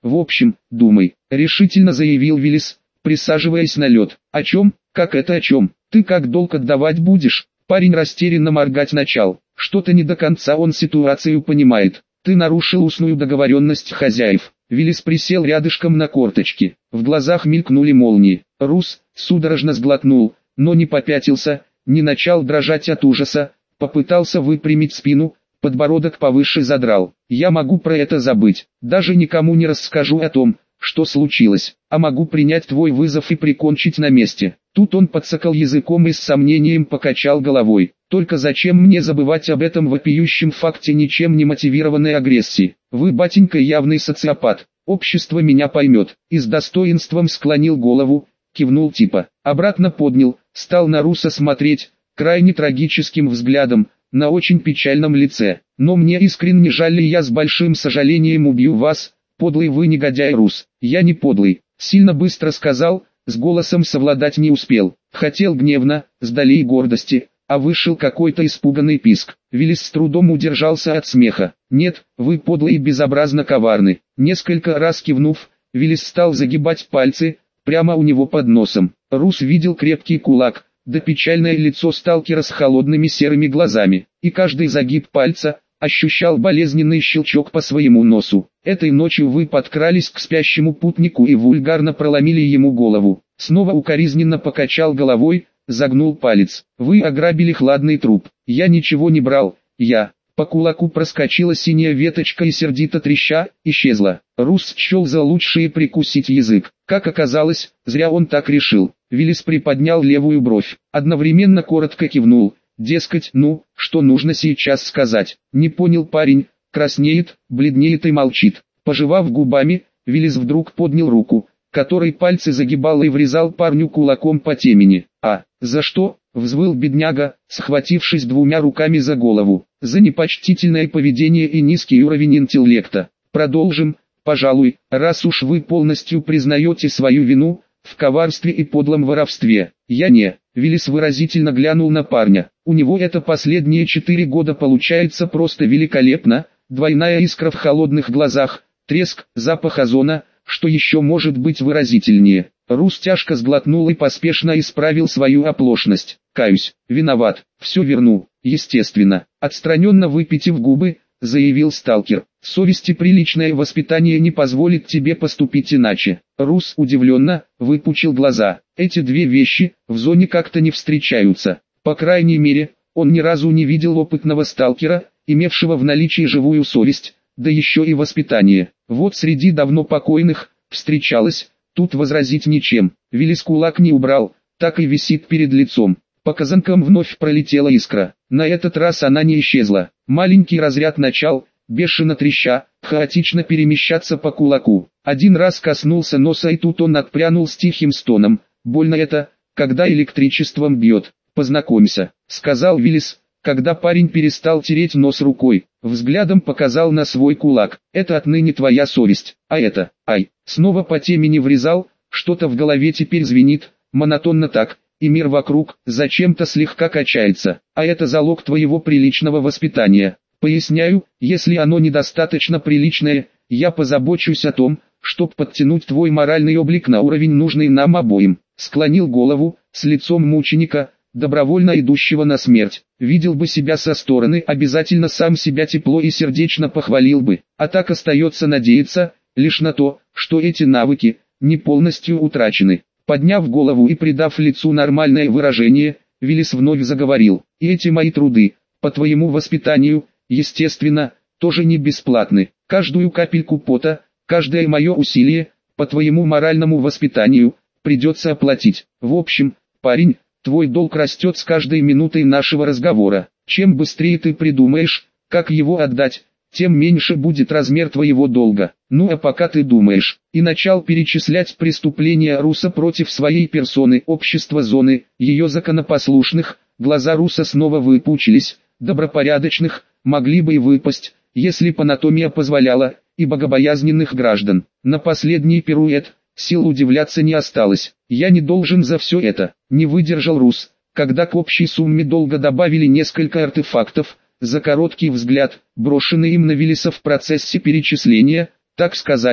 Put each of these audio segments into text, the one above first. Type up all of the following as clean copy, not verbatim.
В общем, думай, решительно заявил Виллис, присаживаясь на лед. О чем? Как это о чем? Ты как долг отдавать будешь? Парень растерянно моргать начал. Что-то не до конца он ситуацию понимает. Ты нарушил устную договоренность хозяев. Виллис присел рядышком на корточки. В глазах мелькнули молнии. Рус судорожно сглотнул, но не попятился, не начал дрожать от ужаса, попытался выпрямить спину, подбородок повыше задрал. Я могу про это забыть, даже никому не расскажу о том, что случилось, а могу принять твой вызов и прикончить на месте. Тут он подсокал языком и с сомнением покачал головой. Только зачем мне забывать об этом вопиющем факте ничем не мотивированной агрессии? Вы, батенька, явный социопат. Общество меня поймет. И с достоинством склонил голову, кивнул типа. Обратно поднял, стал на Руса смотреть, крайне трагическим взглядом, на очень печальном лице. Но мне искренне жаль, и я с большим сожалением убью вас, подлый вы негодяй Рус. Я не подлый, сильно быстро сказал, с голосом совладать не успел. Хотел гневно, с долей гордости, а вышел какой-то испуганный писк. Виллис с трудом удержался от смеха. Нет, вы подлы и безобразно коварны. Несколько раз кивнув, Виллис стал загибать пальцы, прямо у него под носом. Рус видел крепкий кулак, да печальное лицо сталкера с холодными серыми глазами, и каждый загиб пальца ощущал болезненный щелчок по своему носу. Этой ночью вы подкрались к спящему путнику и вульгарно проломили ему голову. Снова укоризненно покачал головой, загнул палец. Вы ограбили хладный труп. Я ничего не брал, я. По кулаку проскочила синяя веточка и сердито треща, исчезла. Рус счел за лучшее прикусить язык. Как оказалось, зря он так решил. Виллис приподнял левую бровь, одновременно коротко кивнул. Дескать, ну, что нужно сейчас сказать. Не понял парень, краснеет, бледнеет и молчит. Пожевав губами, Виллис вдруг поднял руку, которой пальцы загибал и врезал парню кулаком по темени. «А, за что?» — взвыл бедняга, схватившись двумя руками за голову. «За непочтительное поведение и низкий уровень интеллекта. Продолжим, пожалуй, раз уж вы полностью признаете свою вину в коварстве и подлом воровстве. Я не». Виллис выразительно глянул на парня. «У него это последние 4 года получается просто великолепно, двойная искра в холодных глазах, треск, запах озона, что еще может быть выразительнее». Рус тяжко сглотнул и поспешно исправил свою оплошность. «Каюсь, виноват, все верну, естественно». Отстраненно выпитив губы, заявил сталкер. «Совесть и приличное воспитание не позволит тебе поступить иначе». Рус удивленно выпучил глаза. Эти две вещи в зоне как-то не встречаются. По крайней мере, он ни разу не видел опытного сталкера, имевшего в наличии живую совесть, да еще и воспитание. Вот среди давно покойных встречалось, тут возразить ничем. Виллис кулак не убрал, так и висит перед лицом. По казанкам вновь пролетела искра. На этот раз она не исчезла. Маленький разряд начал, бешено треща, хаотично перемещаться по кулаку. Один раз коснулся носа, и тут он отпрянул с тихим стоном. «Больно это, когда электричеством бьет. Познакомься», — сказал Виллис, когда парень перестал тереть нос рукой. Взглядом показал на свой кулак. «Это отныне твоя совесть, а это, ай». Снова по темени врезал, что-то в голове теперь звенит, монотонно так, и мир вокруг зачем-то слегка качается. А это залог твоего приличного воспитания. Поясняю, если оно недостаточно приличное, я позабочусь о том, чтоб подтянуть твой моральный облик на уровень, нужный нам обоим. Склонил голову, с лицом мученика, добровольно идущего на смерть. Видел бы себя со стороны, обязательно сам себя тепло и сердечно похвалил бы. А так остается надеяться лишь на то, что эти навыки не полностью утрачены. Подняв голову и придав лицу нормальное выражение, Виллис вновь заговорил. И эти мои труды, по твоему воспитанию, естественно, тоже не бесплатны. Каждую капельку пота, каждое мое усилие, по твоему моральному воспитанию, придется оплатить. В общем, парень, твой долг растет с каждой минутой нашего разговора. Чем быстрее ты придумаешь, как его отдать, тем меньше будет размер твоего долга. Ну а пока ты думаешь». И начал перечислять преступления Руса против своей персоны, общества зоны, ее законопослушных. Глаза Руса снова выпучились, добропорядочных, могли бы и выпасть, если б анатомия позволяла, и богобоязненных граждан. На последний пируэт сил удивляться не осталось. «Я не должен за все это», — не выдержал Рус, когда к общей сумме долга добавили несколько артефактов. За короткий взгляд, брошенный им на Виллиса в процессе перечисления, так сказать,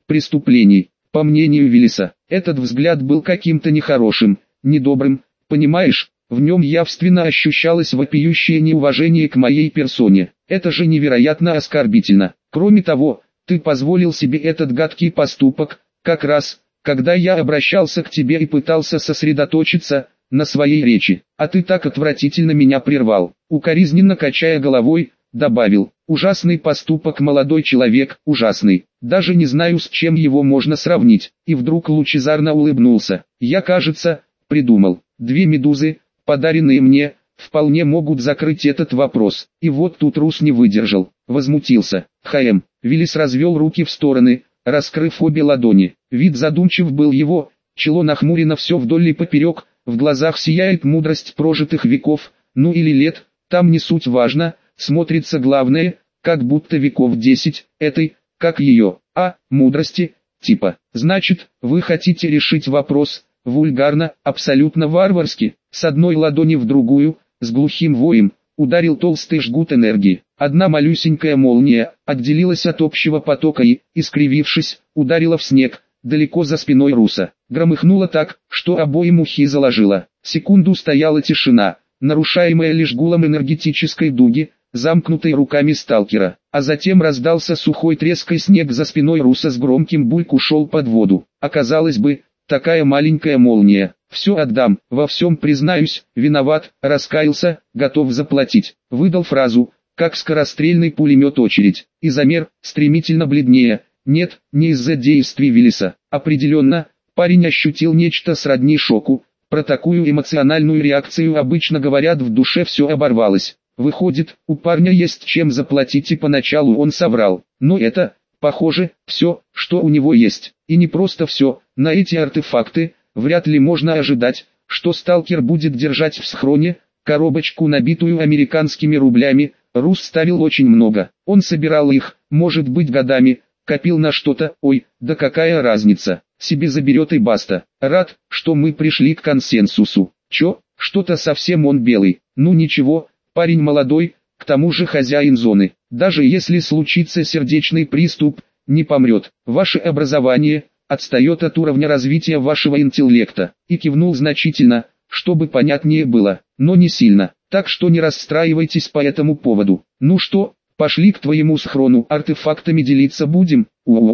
преступлений. По мнению Виллиса, этот взгляд был каким-то нехорошим, недобрым, понимаешь, в нем явственно ощущалось вопиющее неуважение к моей персоне. Это же невероятно оскорбительно. Кроме того, ты позволил себе этот гадкий поступок, как раз, когда я обращался к тебе и пытался сосредоточиться на своей речи, а ты так отвратительно меня прервал. Укоризненно качая головой, добавил: ужасный поступок, молодой человек, ужасный. Даже не знаю, с чем его можно сравнить. И вдруг лучезарно улыбнулся. Я, кажется, придумал. 2 медузы, подаренные мне, вполне могут закрыть этот вопрос. И вот тут Рус не выдержал, возмутился. ХМ. Виллис развел руки в стороны, раскрыв обе ладони. Вид задумчив был его, чело нахмурено все вдоль и поперек, в глазах сияет мудрость прожитых веков, ну или лет, там не суть важно, смотрится главное, как будто веков 10, этой, как ее, мудрости, типа. Значит, вы хотите решить вопрос, вульгарно, абсолютно варварски, с одной ладони в другую, с глухим воем, ударил толстый жгут энергии. Одна малюсенькая молния отделилась от общего потока и, искривившись, ударила в снег, далеко за спиной Руса. Громыхнуло так, что обоим ухи заложило. Секунду стояла тишина, нарушаемая лишь гулом энергетической дуги, замкнутой руками сталкера. А затем раздался сухой треск, и снег за спиной Руса с громким бульк ушел под воду. Оказалось бы, такая маленькая молния. Все отдам, во всем признаюсь, виноват, раскаялся, готов заплатить. Выдал фразу, как скорострельный пулемет очередь, и замер, стремительно бледнее. Нет, не из-за действий Виллиса. Определенно, парень ощутил нечто сродни шоку. Про такую эмоциональную реакцию обычно говорят, в душе все оборвалось. Выходит, у парня есть чем заплатить, и поначалу он соврал. Но это, похоже, все, что у него есть. И не просто все, на эти артефакты вряд ли можно ожидать, что сталкер будет держать в схроне коробочку, набитую американскими рублями. Рус ставил очень много. Он собирал их, может быть, годами, копил на что-то. Ой, да какая разница, себе заберет и баста. Рад, что мы пришли к консенсусу. Что-то совсем он белый. Ну ничего, парень молодой, к тому же хозяин зоны. Даже если случится сердечный приступ, не помрет. Ваше образование отстает от уровня развития вашего интеллекта. И кивнул значительно, чтобы понятнее было, но не сильно. Так что не расстраивайтесь по этому поводу. Ну что, пошли к твоему схрону, артефактами делиться будем?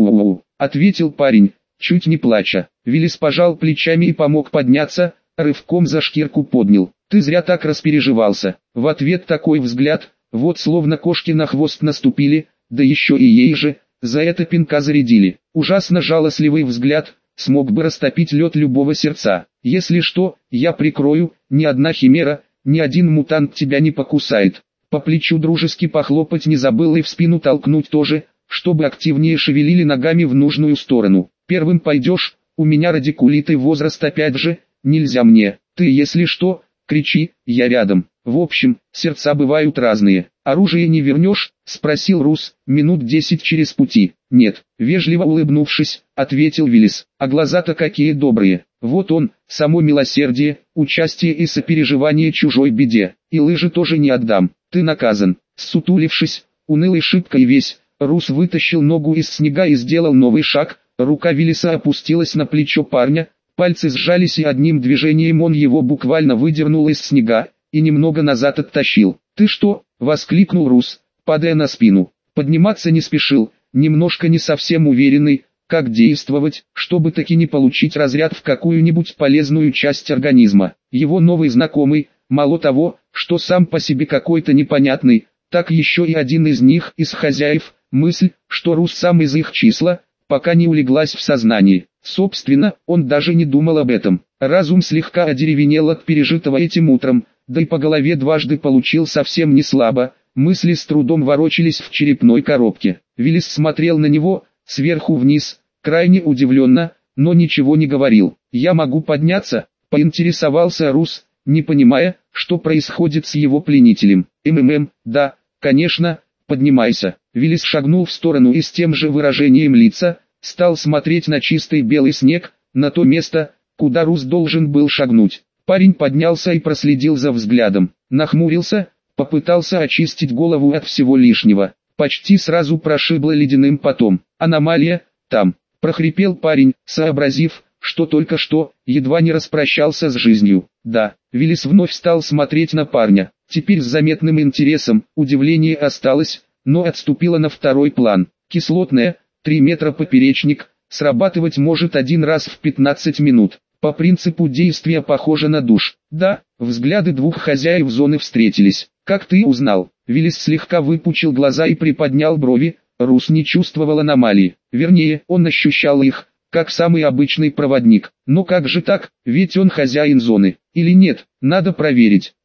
Ответил парень, чуть не плача. Виллис пожал плечами и помог подняться, рывком за шкирку поднял. Ты зря так распереживался. В ответ такой взгляд, вот словно кошки на хвост наступили, да еще и ей же, за это пинка зарядили. Ужасно жалостливый взгляд, смог бы растопить лед любого сердца. Если что, я прикрою, ни одна химера, ни один мутант тебя не покусает. По плечу дружески похлопать не забыл и в спину толкнуть тоже, чтобы активнее шевелили ногами в нужную сторону. Первым пойдешь, у меня радикулит и возраст опять же, нельзя мне. Ты если что, кричи, я рядом. В общем, сердца бывают разные. Оружие не вернешь? Спросил Рус, минут 10 через пути. Нет, вежливо улыбнувшись, ответил Виллис. А глаза-то какие добрые. Вот он, само милосердие, участие и сопереживание чужой беде. И лыжи тоже не отдам. Ты наказан. Ссутулившись, унылой шибкой весь, Рус вытащил ногу из снега и сделал новый шаг. Рука Виллиса опустилась на плечо парня, пальцы сжались, и одним движением он его буквально выдернул из снега и немного назад оттащил. «Ты что?» — воскликнул Рус, падая на спину. Подниматься не спешил, немножко не совсем уверенный, как действовать, чтобы таки не получить разряд в какую-нибудь полезную часть организма. Его новый знакомый, мало того, что сам по себе какой-то непонятный, так еще и один из них, из хозяев, мысль, что Рус сам из их числа, пока не улеглась в сознании. Собственно, он даже не думал об этом. Разум слегка одеревенел от пережитого этим утром, да и по голове дважды получил совсем не слабо. Мысли с трудом ворочались в черепной коробке. Виллис смотрел на него, сверху вниз, крайне удивленно, но ничего не говорил. «Я могу подняться?» — поинтересовался Рус, не понимая, что происходит с его пленителем. Да, конечно, поднимайся». Виллис шагнул в сторону и с тем же выражением лица стал смотреть на чистый белый снег, на то место, куда Рус должен был шагнуть. Парень поднялся и проследил за взглядом, нахмурился, попытался очистить голову от всего лишнего. Почти сразу прошибло ледяным потом. Аномалия, там. прохрипел парень, сообразив, что только что, едва не распрощался с жизнью. Да, Виллис вновь стал смотреть на парня. Теперь с заметным интересом, удивление осталось, но отступило на второй план. Кислотная, 3 метра поперечник, срабатывать может один раз в 15 минут. По принципу действия похоже на душ. Да, взгляды двух хозяев зоны встретились. Как ты узнал? Виллис слегка выпучил глаза и приподнял брови. Рус не чувствовал аномалии. Вернее, он ощущал их, как самый обычный проводник. Но как же так, ведь он хозяин зоны. Или нет, надо проверить.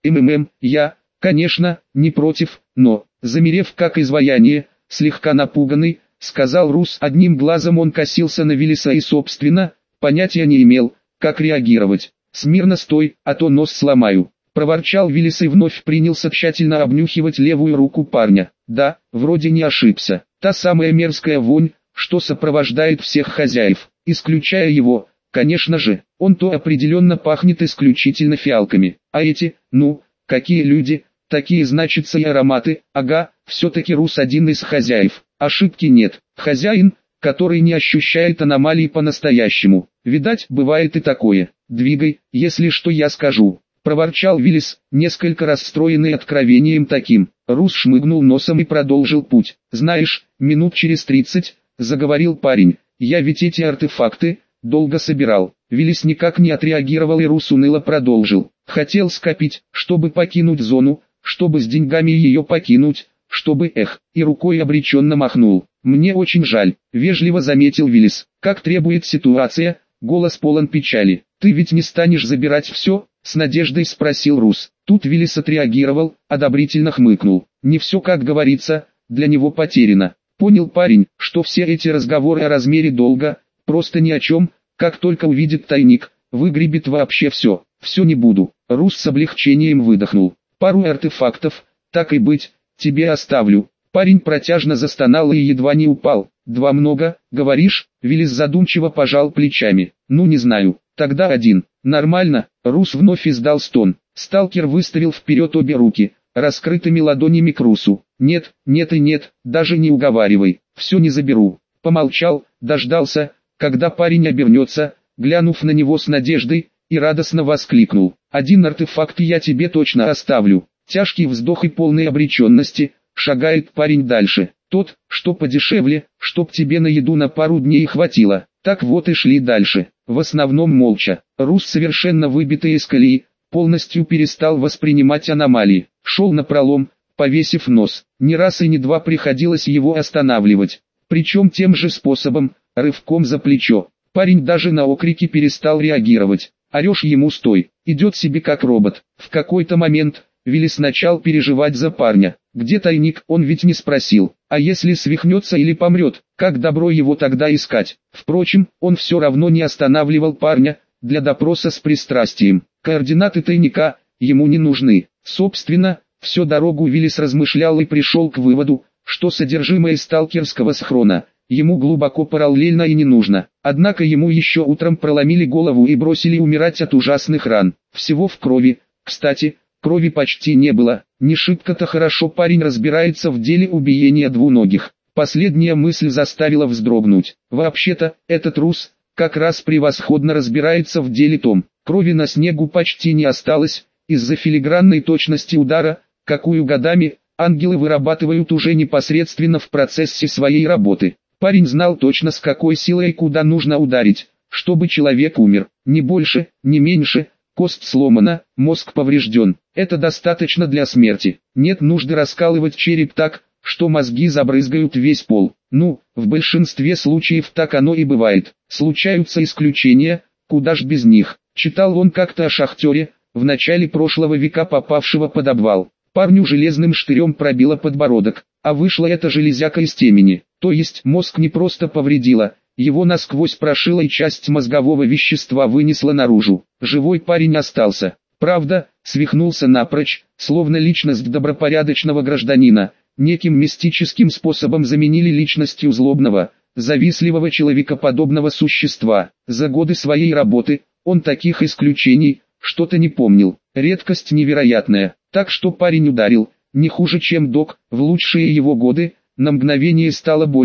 Я, конечно, не против, но, замерев как изваяние, слегка напуганный, сказал Рус. Одним глазом он косился на Виллиса и собственно, понятия не имел, как реагировать. «Смирно стой, а то нос сломаю», — проворчал Виллис и вновь принялся тщательно обнюхивать левую руку парня. Да, вроде не ошибся. Та самая мерзкая вонь, что сопровождает всех хозяев, исключая его, конечно же. Он-то определенно пахнет исключительно фиалками. А эти, ну, какие люди, такие значится и ароматы. Ага, все-таки Рус один из хозяев. Ошибки нет. Хозяин, который не ощущает аномалии по-настоящему. Видать, бывает и такое. «Двигай, если что я скажу», — проворчал Виллис, несколько расстроенный откровением таким. Рус шмыгнул носом и продолжил путь. «Знаешь, минут через 30, — заговорил парень, — я ведь эти артефакты долго собирал». Виллис никак не отреагировал и Рус уныло продолжил. «Хотел скопить, чтобы покинуть зону, чтобы с деньгами ее покинуть, чтобы и рукой обреченно махнул. Мне очень жаль», — вежливо заметил Виллис. «Как требует ситуация», — голос полон печали. «Ты ведь не станешь забирать все?» — с надеждой спросил Рус. Тут Виллис отреагировал, одобрительно хмыкнул. «Не все, как говорится, для него потеряно». Понял парень, что все эти разговоры о размере долга, просто ни о чем, как только увидит тайник, выгребет вообще все. «Все не буду». Рус с облегчением выдохнул. «Пару артефактов, так и быть, тебе оставлю». Парень протяжно застонал и едва не упал. «Два много, говоришь?» Виллис задумчиво пожал плечами. «Ну не знаю, тогда один». «Нормально». Рус вновь издал стон. Сталкер выставил вперед обе руки, раскрытыми ладонями к Русу. «Нет, нет и нет, даже не уговаривай, все не заберу». Помолчал, дождался, когда парень обернется, глянув на него с надеждой, и радостно воскликнул. «Один артефакт я тебе точно оставлю». Тяжкий вздох и полной обреченности, шагает парень дальше. «Тот, что подешевле, чтоб тебе на еду на пару дней хватило». Так вот и шли дальше, в основном молча. Рус, совершенно выбитый из колеи, полностью перестал воспринимать аномалии. Шел напролом, повесив нос. Ни раз и ни два приходилось его останавливать. Причем тем же способом, рывком за плечо. Парень даже на окрики перестал реагировать. Орешь ему стой, идет себе как робот. В какой-то момент Виллис начал переживать за парня. Где тайник, он ведь не спросил. А если свихнется или помрет, как добро его тогда искать? Впрочем, он все равно не останавливал парня для допроса с пристрастием. Координаты тайника ему не нужны. Собственно, всю дорогу Виллис размышлял и пришел к выводу, что содержимое сталкерского схрона ему глубоко параллельно и не нужно. Однако ему еще утром проломили голову и бросили умирать от ужасных ран. Всего в крови, кстати. Крови почти не было, не шибко-то хорошо парень разбирается в деле убиения двуногих. Последняя мысль заставила вздрогнуть. Вообще-то, этот Рус, как раз превосходно разбирается в деле том. Крови на снегу почти не осталось, из-за филигранной точности удара, какую годами, ангелы вырабатывают уже непосредственно в процессе своей работы. Парень знал точно, с какой силой и куда нужно ударить, чтобы человек умер, ни больше, ни меньше. Кость сломана, мозг поврежден. Это достаточно для смерти. Нет нужды раскалывать череп так, что мозги забрызгают весь пол. Ну, в большинстве случаев так оно и бывает. Случаются исключения, куда ж без них. Читал он как-то о шахтере, в начале прошлого века попавшего под обвал. Парню железным штырем пробило подбородок, а вышла эта железяка из темени. То есть мозг не просто повредила, его насквозь прошила и часть мозгового вещества вынесла наружу. Живой парень остался. Правда, свихнулся напрочь, словно личность добропорядочного гражданина, неким мистическим способом заменили личностью злобного, завистливого человекоподобного существа. За годы своей работы, он таких исключений, что-то не помнил. Редкость невероятная. Так что парень ударил, не хуже чем док, в лучшие его годы, на мгновение стало больно,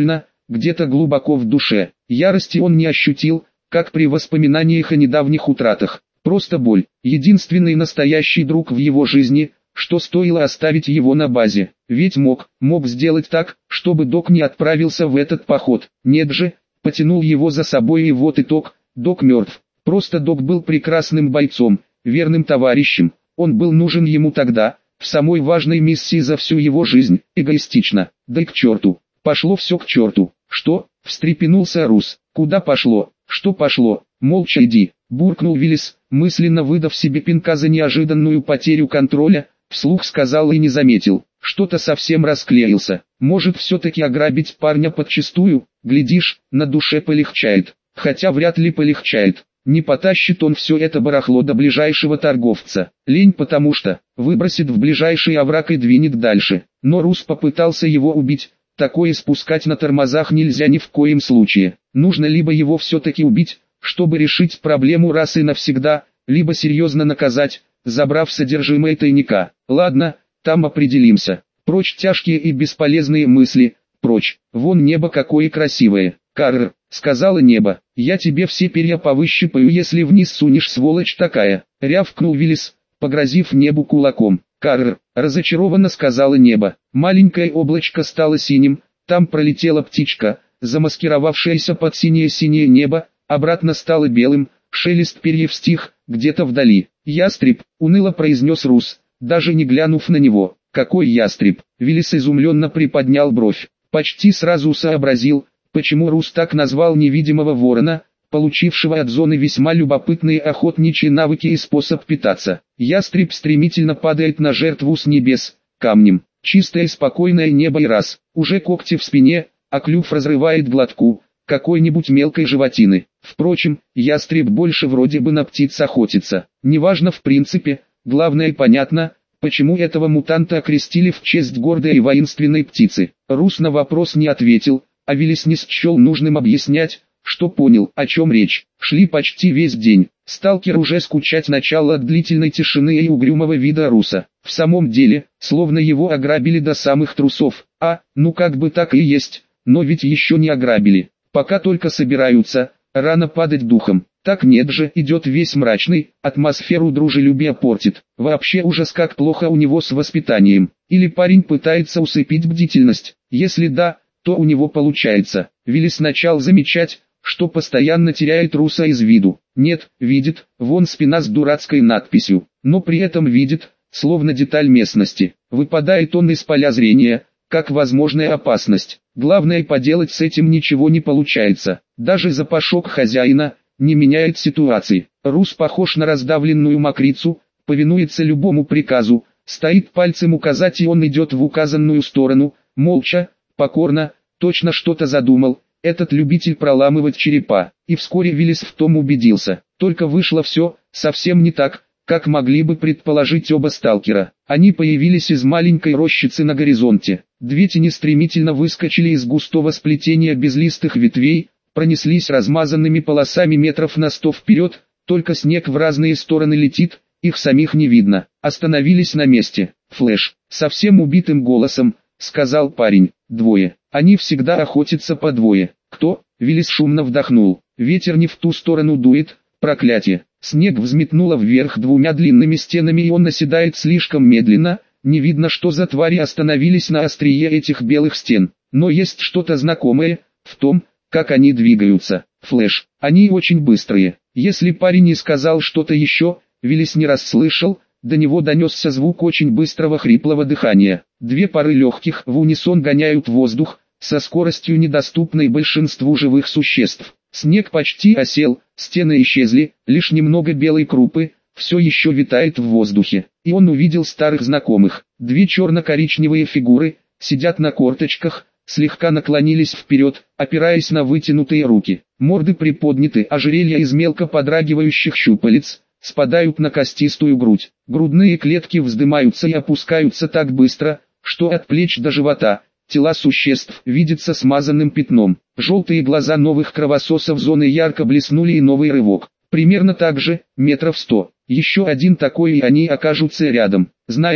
где-то глубоко в душе. Ярости он не ощутил, как при воспоминаниях о недавних утратах. Просто боль, единственный настоящий друг в его жизни, что стоило оставить его на базе. Ведь мог сделать так, чтобы Док не отправился в этот поход. Нет же, потянул его за собой, и вот итог, Док мертв. Просто Док был прекрасным бойцом, верным товарищем. Он был нужен ему тогда, в самой важной миссии за всю его жизнь, эгоистично. Да и к черту. Пошло все к черту. Что? Встрепенулся Рус. Куда пошло? Что пошло? Молча иди, буркнул Виллис, мысленно выдав себе пинка за неожиданную потерю контроля, вслух сказал и не заметил. Что-то совсем расклеился. Может все-таки ограбить парня подчистую? Глядишь, на душе полегчает. Хотя вряд ли полегчает. Не потащит он все это барахло до ближайшего торговца. Лень, потому что выбросит в ближайший овраг и двинет дальше. Но Рус попытался его убить. Такое спускать на тормозах нельзя ни в коем случае. Нужно либо его все-таки убить, чтобы решить проблему раз и навсегда, либо серьезно наказать, забрав содержимое тайника. Ладно, там определимся. Прочь тяжкие и бесполезные мысли, прочь. Вон небо какое красивое. Карр, сказала небо, я тебе все перья повыщипаю, если вниз сунешь, сволочь такая. Рявкнул Виллис, погрозив небу кулаком. Карр, разочарованно сказала небо. Маленькое облачко стало синим, там пролетела птичка, замаскировавшаяся под синее-синее небо, обратно стало белым, шелест перьев стих, где-то вдали. «Ястреб», — уныло произнес Рус, даже не глянув на него. «Какой ястреб?» Виллис изумленно приподнял бровь. Почти сразу сообразил, почему Рус так назвал невидимого ворона, получившего от зоны весьма любопытные охотничьи навыки и способ питаться. Ястреб стремительно падает на жертву с небес, камнем. Чистое спокойное небо и раз, уже когти в спине, а клюв разрывает глотку какой-нибудь мелкой животины. Впрочем, ястреб больше вроде бы на птиц охотится. Неважно в принципе, главное понятно, почему этого мутанта окрестили в честь гордой и воинственной птицы. Рус на вопрос не ответил, а Виллис не счел нужным объяснять, что понял, о чем речь. Шли почти весь день. Сталкер уже скучать начал от длительной тишины и угрюмого вида Руса. В самом деле, словно его ограбили до самых трусов. Ну как бы так и есть, но ведь еще не ограбили. Пока только собираются, рано падать духом. Так нет же, идет весь мрачный, атмосферу дружелюбия портит. Вообще ужас, как плохо у него с воспитанием. Или парень пытается усыпить бдительность. Если да, то у него получается. Виллис начал замечать, что постоянно теряет Руса из виду. Нет, видит, вон спина с дурацкой надписью, но при этом видит, словно деталь местности. Выпадает он из поля зрения, как возможная опасность. Главное, поделать с этим ничего не получается. Даже запашок хозяина не меняет ситуации. Рус похож на раздавленную мокрицу, повинуется любому приказу, стоит пальцем указать, и он идет в указанную сторону, молча, покорно, точно что-то задумал, этот любитель проламывать черепа. И вскоре Виллис в том убедился. Только вышло все совсем не так, как могли бы предположить оба сталкера. Они появились из маленькой рощицы на горизонте. Две тени стремительно выскочили из густого сплетения безлистых ветвей, пронеслись размазанными полосами метров на 100 вперед, только снег в разные стороны летит, их самих не видно. Остановились на месте. «Флэш», совсем убитым голосом сказал парень. «Двое. Они всегда охотятся по двое». «Кто?» Виллис шумно вдохнул. Ветер не в ту сторону дует, проклятие. Снег взметнуло вверх двумя длинными стенами, и он наседает слишком медленно. Не видно, что за твари остановились на острие этих белых стен. Но есть что-то знакомое в том, как они двигаются. Флэш. Они очень быстрые. Если парень не сказал что-то еще, Виллис не расслышал. До него донесся звук очень быстрого хриплого дыхания. Две пары легких в унисон гоняют воздух, со скоростью, недоступной большинству живых существ. Снег почти осел, стены исчезли, лишь немного белой крупы все еще витает в воздухе. И он увидел старых знакомых. Две черно-коричневые фигуры сидят на корточках, слегка наклонились вперед, опираясь на вытянутые руки. Морды приподняты, ожерелья из мелко подрагивающих щупалец спадают на костистую грудь. Грудные клетки вздымаются и опускаются так быстро, что от плеч до живота тела существ видятся смазанным пятном. Желтые глаза новых кровососов зоны ярко блеснули, и новый рывок. Примерно так же, метров 100. Еще один такой, и они окажутся рядом. Знаешь,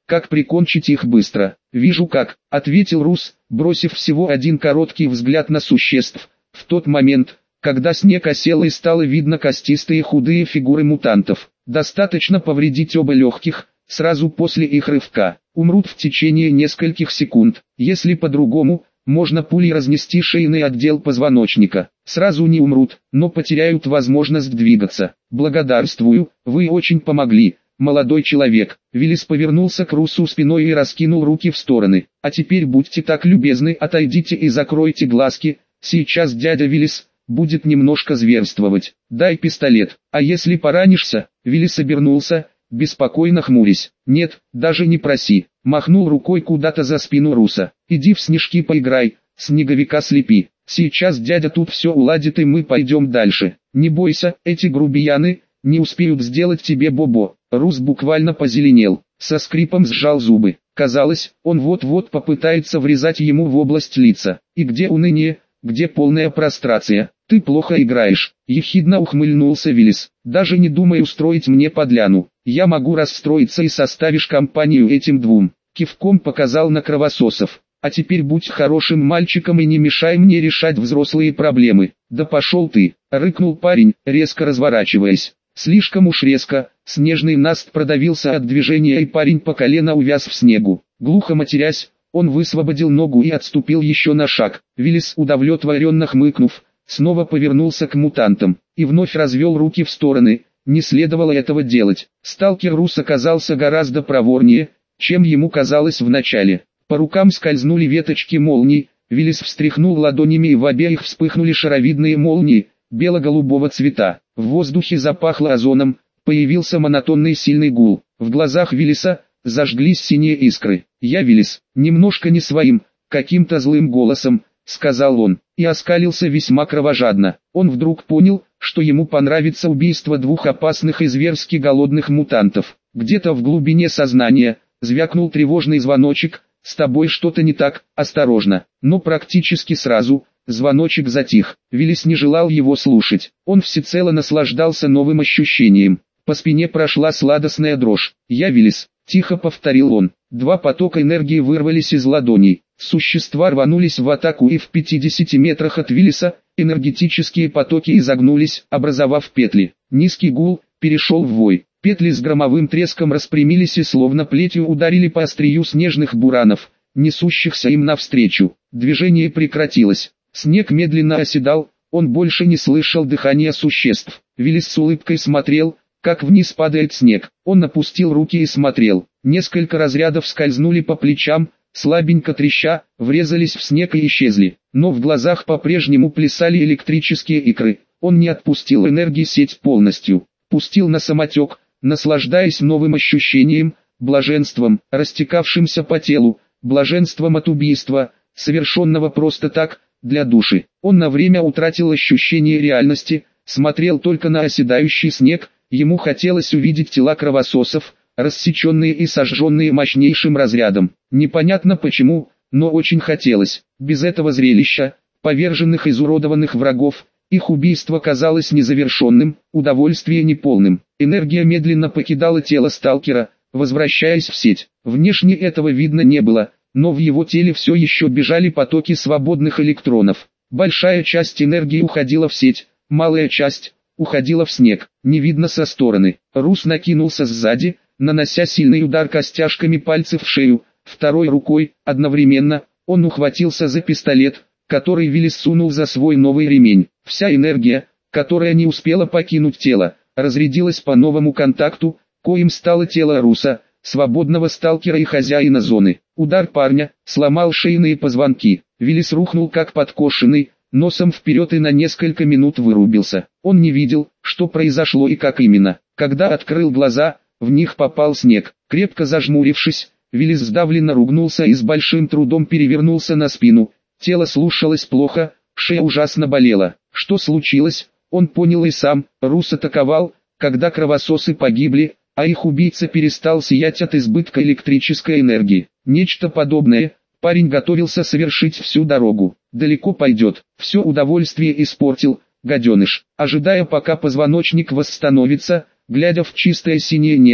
как прикончить их быстро. «Вижу как», — ответил Рус, бросив всего один короткий взгляд на существ. В тот момент, когда снег осел и стало видно костистые худые фигуры мутантов, достаточно повредить оба легких, сразу после их рывка. Умрут в течение нескольких секунд. Если по-другому, можно пулей разнести шейный отдел позвоночника. Сразу не умрут, но потеряют возможность двигаться. «Благодарствую, вы очень помогли, молодой человек». Виллис повернулся к Русу спиной и раскинул руки в стороны. «А теперь будьте так любезны, отойдите и закройте глазки. Сейчас дядя Виллис будет немножко зверствовать. Дай пистолет. А если поранишься?» Виллис обернулся, беспокойно хмурясь. «Нет, даже не проси», — махнул рукой куда-то за спину Руса. «Иди в снежки поиграй, снеговика слепи. Сейчас дядя тут все уладит и мы пойдем дальше. Не бойся, эти грубияны не успеют сделать тебе бобо». Рус буквально позеленел, со скрипом сжал зубы. Казалось, он вот-вот попытается врезать ему в область лица. И где уныние, где полная прострация? «Ты плохо играешь», — ехидно ухмыльнулся Виллис. «Даже не думай устроить мне подляну. Я могу расстроиться и составишь компанию этим двум». Кивком показал на кровососов. «А теперь будь хорошим мальчиком и не мешай мне решать взрослые проблемы». «Да пошел ты», — рыкнул парень, резко разворачиваясь. Слишком уж резко, снежный наст продавился от движения и парень по колено увяз в снегу. Глухо матерясь, он высвободил ногу и отступил еще на шаг. Виллис, удовлетворенно хмыкнув, снова повернулся к мутантам и вновь развел руки в стороны. Не следовало этого делать. Сталкер Рус оказался гораздо проворнее, чем ему казалось вначале. По рукам скользнули веточки молний, Виллис встряхнул ладонями и в обеих вспыхнули шаровидные молнии, бело-голубого цвета. В воздухе запахло озоном, появился монотонный сильный гул. В глазах Виллиса зажглись синие искры. «Я Виллис», немножко не своим, каким-то злым голосом, сказал он, и оскалился весьма кровожадно. Он вдруг понял, что ему понравится убийство двух опасных и зверски голодных мутантов. Где-то в глубине сознания звякнул тревожный звоночек. «С тобой что-то не так, осторожно». Но практически сразу звоночек затих. Виллис не желал его слушать. Он всецело наслаждался новым ощущением. По спине прошла сладостная дрожь. «Я Виллис», — тихо повторил он. Два потока энергии вырвались из ладоней. Существа рванулись в атаку и в 50 метрах от Виллиса энергетические потоки изогнулись, образовав петли. Низкий гул перешел в вой. Петли с громовым треском распрямились и словно плетью ударили по острию снежных буранов, несущихся им навстречу. Движение прекратилось. Снег медленно оседал, он больше не слышал дыхания существ. Виллис с улыбкой смотрел, как вниз падает снег. Он опустил руки и смотрел. Несколько разрядов скользнули по плечам, слабенько треща, врезались в снег и исчезли. Но в глазах по-прежнему плясали электрические искры. Он не отпустил энергосеть полностью. Пустил на самотек, наслаждаясь новым ощущением, блаженством, растекавшимся по телу, блаженством от убийства, совершенного просто так, для души. Он на время утратил ощущение реальности, смотрел только на оседающий снег, ему хотелось увидеть тела кровососов, рассеченные и сожженные мощнейшим разрядом. Непонятно почему, но очень хотелось. Без этого зрелища, поверженных изуродованных врагов, их убийство казалось незавершенным, удовольствие неполным. Энергия медленно покидала тело сталкера, возвращаясь в сеть. Внешне этого видно не было, но в его теле все еще бежали потоки свободных электронов. Большая часть энергии уходила в сеть, малая часть уходила в снег, не видно со стороны. Рус накинулся сзади, нанося сильный удар костяшками пальцев в шею, второй рукой, одновременно, он ухватился за пистолет, который Виллис сунул за свой новый ремень. Вся энергия, которая не успела покинуть тело, разрядилась по новому контакту, коим стало тело Руса, свободного сталкера и хозяина зоны. Удар парня сломал шейные позвонки. Виллис рухнул как подкошенный, носом вперед и на несколько минут вырубился. Он не видел, что произошло и как именно. Когда открыл глаза, в них попал снег. Крепко зажмурившись, Виллис сдавленно ругнулся и с большим трудом перевернулся на спину. Тело слушалось плохо, шея ужасно болела. Что случилось, он понял и сам. Рус атаковал, когда кровососы погибли, а их убийца перестал сиять от избытка электрической энергии. Нечто подобное парень готовился совершить всю дорогу. Далеко пойдет, все удовольствие испортил, гаденыш. Ожидая пока позвоночник восстановится, глядя в чистое синее небо,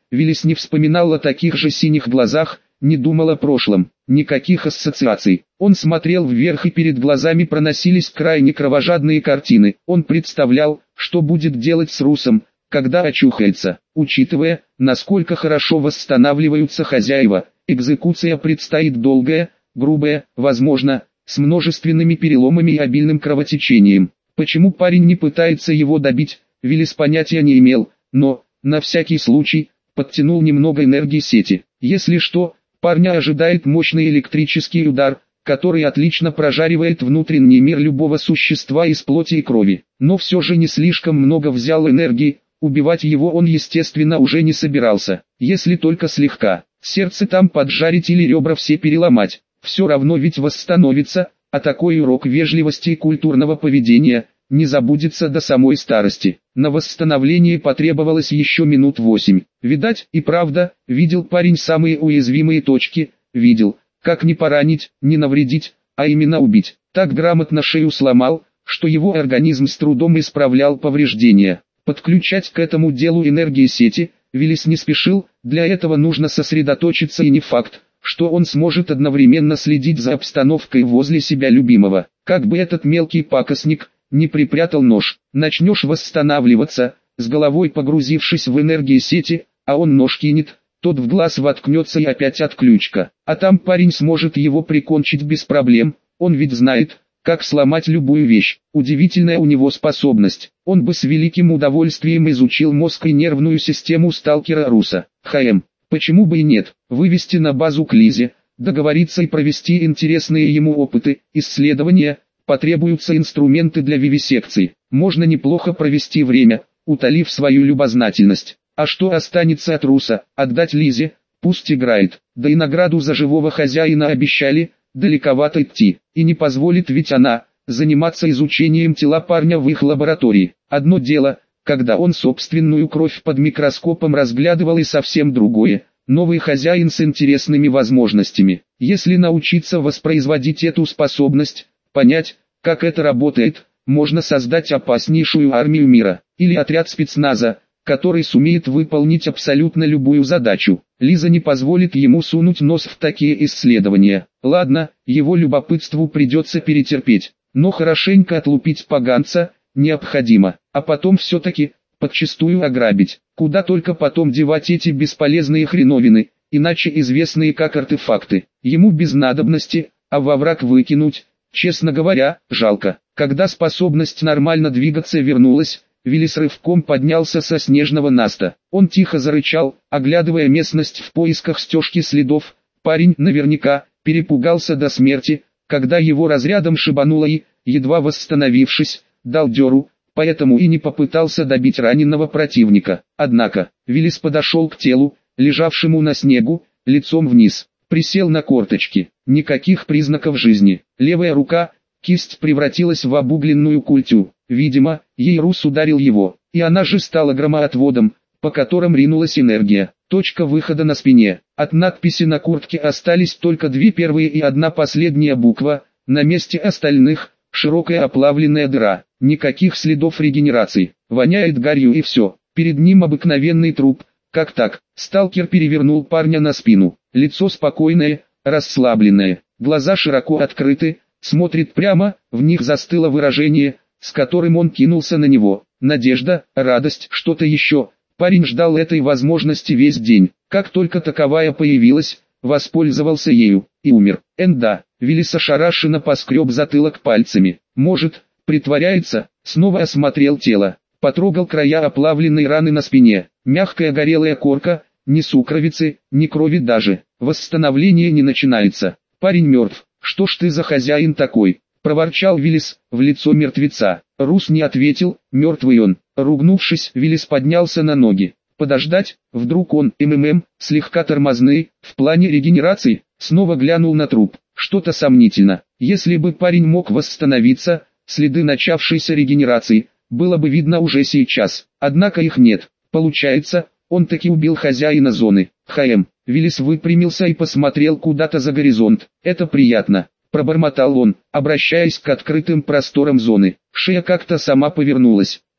Виллис не вспоминал о таких же синих глазах, не думал о прошлом, никаких ассоциаций. Он смотрел вверх, и перед глазами проносились крайне кровожадные картины. Он представлял, что будет делать с Русом, когда очухается. Учитывая, насколько хорошо восстанавливаются хозяева, экзекуция предстоит долгая, грубая, возможно, с множественными переломами и обильным кровотечением. Почему парень не пытается его добить, Виллис понятия не имел, но, на всякий случай, подтянул немного энергии сети. Если что, парня ожидает мощный электрический удар, который отлично прожаривает внутренний мир любого существа из плоти и крови. Но все же не слишком много взял энергии, убивать его он естественно уже не собирался, если только слегка. Сердце там поджарить или ребра все переломать, все равно ведь восстановится, а такой урок вежливости и культурного поведения не забудется до самой старости. На восстановление потребовалось еще минут 8. Видать, и правда, видел парень самые уязвимые точки, видел, как не поранить, не навредить, а именно убить. Так грамотно шею сломал, что его организм с трудом исправлял повреждения. Подключать к этому делу энергии сети Виллис не спешил, для этого нужно сосредоточиться, и не факт, что он сможет одновременно следить за обстановкой возле себя любимого. Как бы этот мелкий пакостник не припрятал нож, начнешь восстанавливаться, с головой погрузившись в энергии сети, а он нож кинет, тот в глаз воткнется и опять отключка. А там парень сможет его прикончить без проблем, он ведь знает, как сломать любую вещь. Удивительная у него способность. Он бы с великим удовольствием изучил мозг и нервную систему сталкера Руса. Почему бы и нет, вывести на базу к Лизе, договориться и провести интересные ему опыты, исследования, потребуются инструменты для вивисекции. Можно неплохо провести время, утолив свою любознательность. А что останется от Руса, отдать Лизе, пусть играет. Да и награду за живого хозяина обещали, далековато идти. И не позволит ведь она заниматься изучением тела парня в их лаборатории. Одно дело, когда он собственную кровь под микроскопом разглядывал, и совсем другое – новый хозяин с интересными возможностями. Если научиться воспроизводить эту способность, понять, как это работает, можно создать опаснейшую армию мира, или отряд спецназа, который сумеет выполнить абсолютно любую задачу. Лиза не позволит ему сунуть нос в такие исследования. Ладно, его любопытству придется перетерпеть, но хорошенько отлупить поганца необходимо, а потом все-таки подчистую ограбить. Куда только потом девать эти бесполезные хреновины, иначе известные как артефакты. Ему без надобности, а во враг выкинуть, честно говоря, жалко. Когда способность нормально двигаться вернулась, Виллис рывком поднялся со снежного наста. Он тихо зарычал, оглядывая местность в поисках стежки следов. Парень наверняка перепугался до смерти, когда его разрядом шибануло, и, едва восстановившись, дал дёру, поэтому и не попытался добить раненого противника. Однако, Виллис подошел к телу, лежавшему на снегу, лицом вниз, присел на корточки. Никаких признаков жизни. Левая рука, кисть превратилась в обугленную культю. Видимо, ей Рус ударил его, и она же стала громоотводом, по которым ринулась энергия. Точка выхода на спине. От надписи на куртке остались только две первые и одна последняя буква, на месте остальных – широкая оплавленная дыра. Никаких следов регенерации. Воняет гарью и все. Перед ним обыкновенный труп. Как так? Сталкер перевернул парня на спину. Лицо спокойное, расслабленное. Глаза широко открыты, смотрит прямо, в них застыло выражение, с которым он кинулся на него. Надежда, радость, что-то еще. Парень ждал этой возможности весь день. Как только таковая появилась, воспользовался ею и умер. Да, Виллис ошарашенно поскреб затылок пальцами. Может, притворяется, снова осмотрел тело. Потрогал края оплавленной раны на спине. Мягкая горелая корка, ни сукровицы, ни крови даже. Восстановление не начинается. Парень мертв. Что ж ты за хозяин такой? Проворчал Виллис в лицо мертвеца. Рус не ответил, мертвый он. Ругнувшись, Виллис поднялся на ноги. Подождать, вдруг он, слегка тормозный, в плане регенерации, снова глянул на труп. Что-то сомнительно. Если бы парень мог восстановиться, следы начавшейся регенерации, было бы видно уже сейчас. Однако их нет. Получается, он таки убил хозяина зоны. Виллис выпрямился и посмотрел куда-то за горизонт. Это приятно. Пробормотал он, обращаясь к открытым просторам зоны. Шея как-то сама повернулась.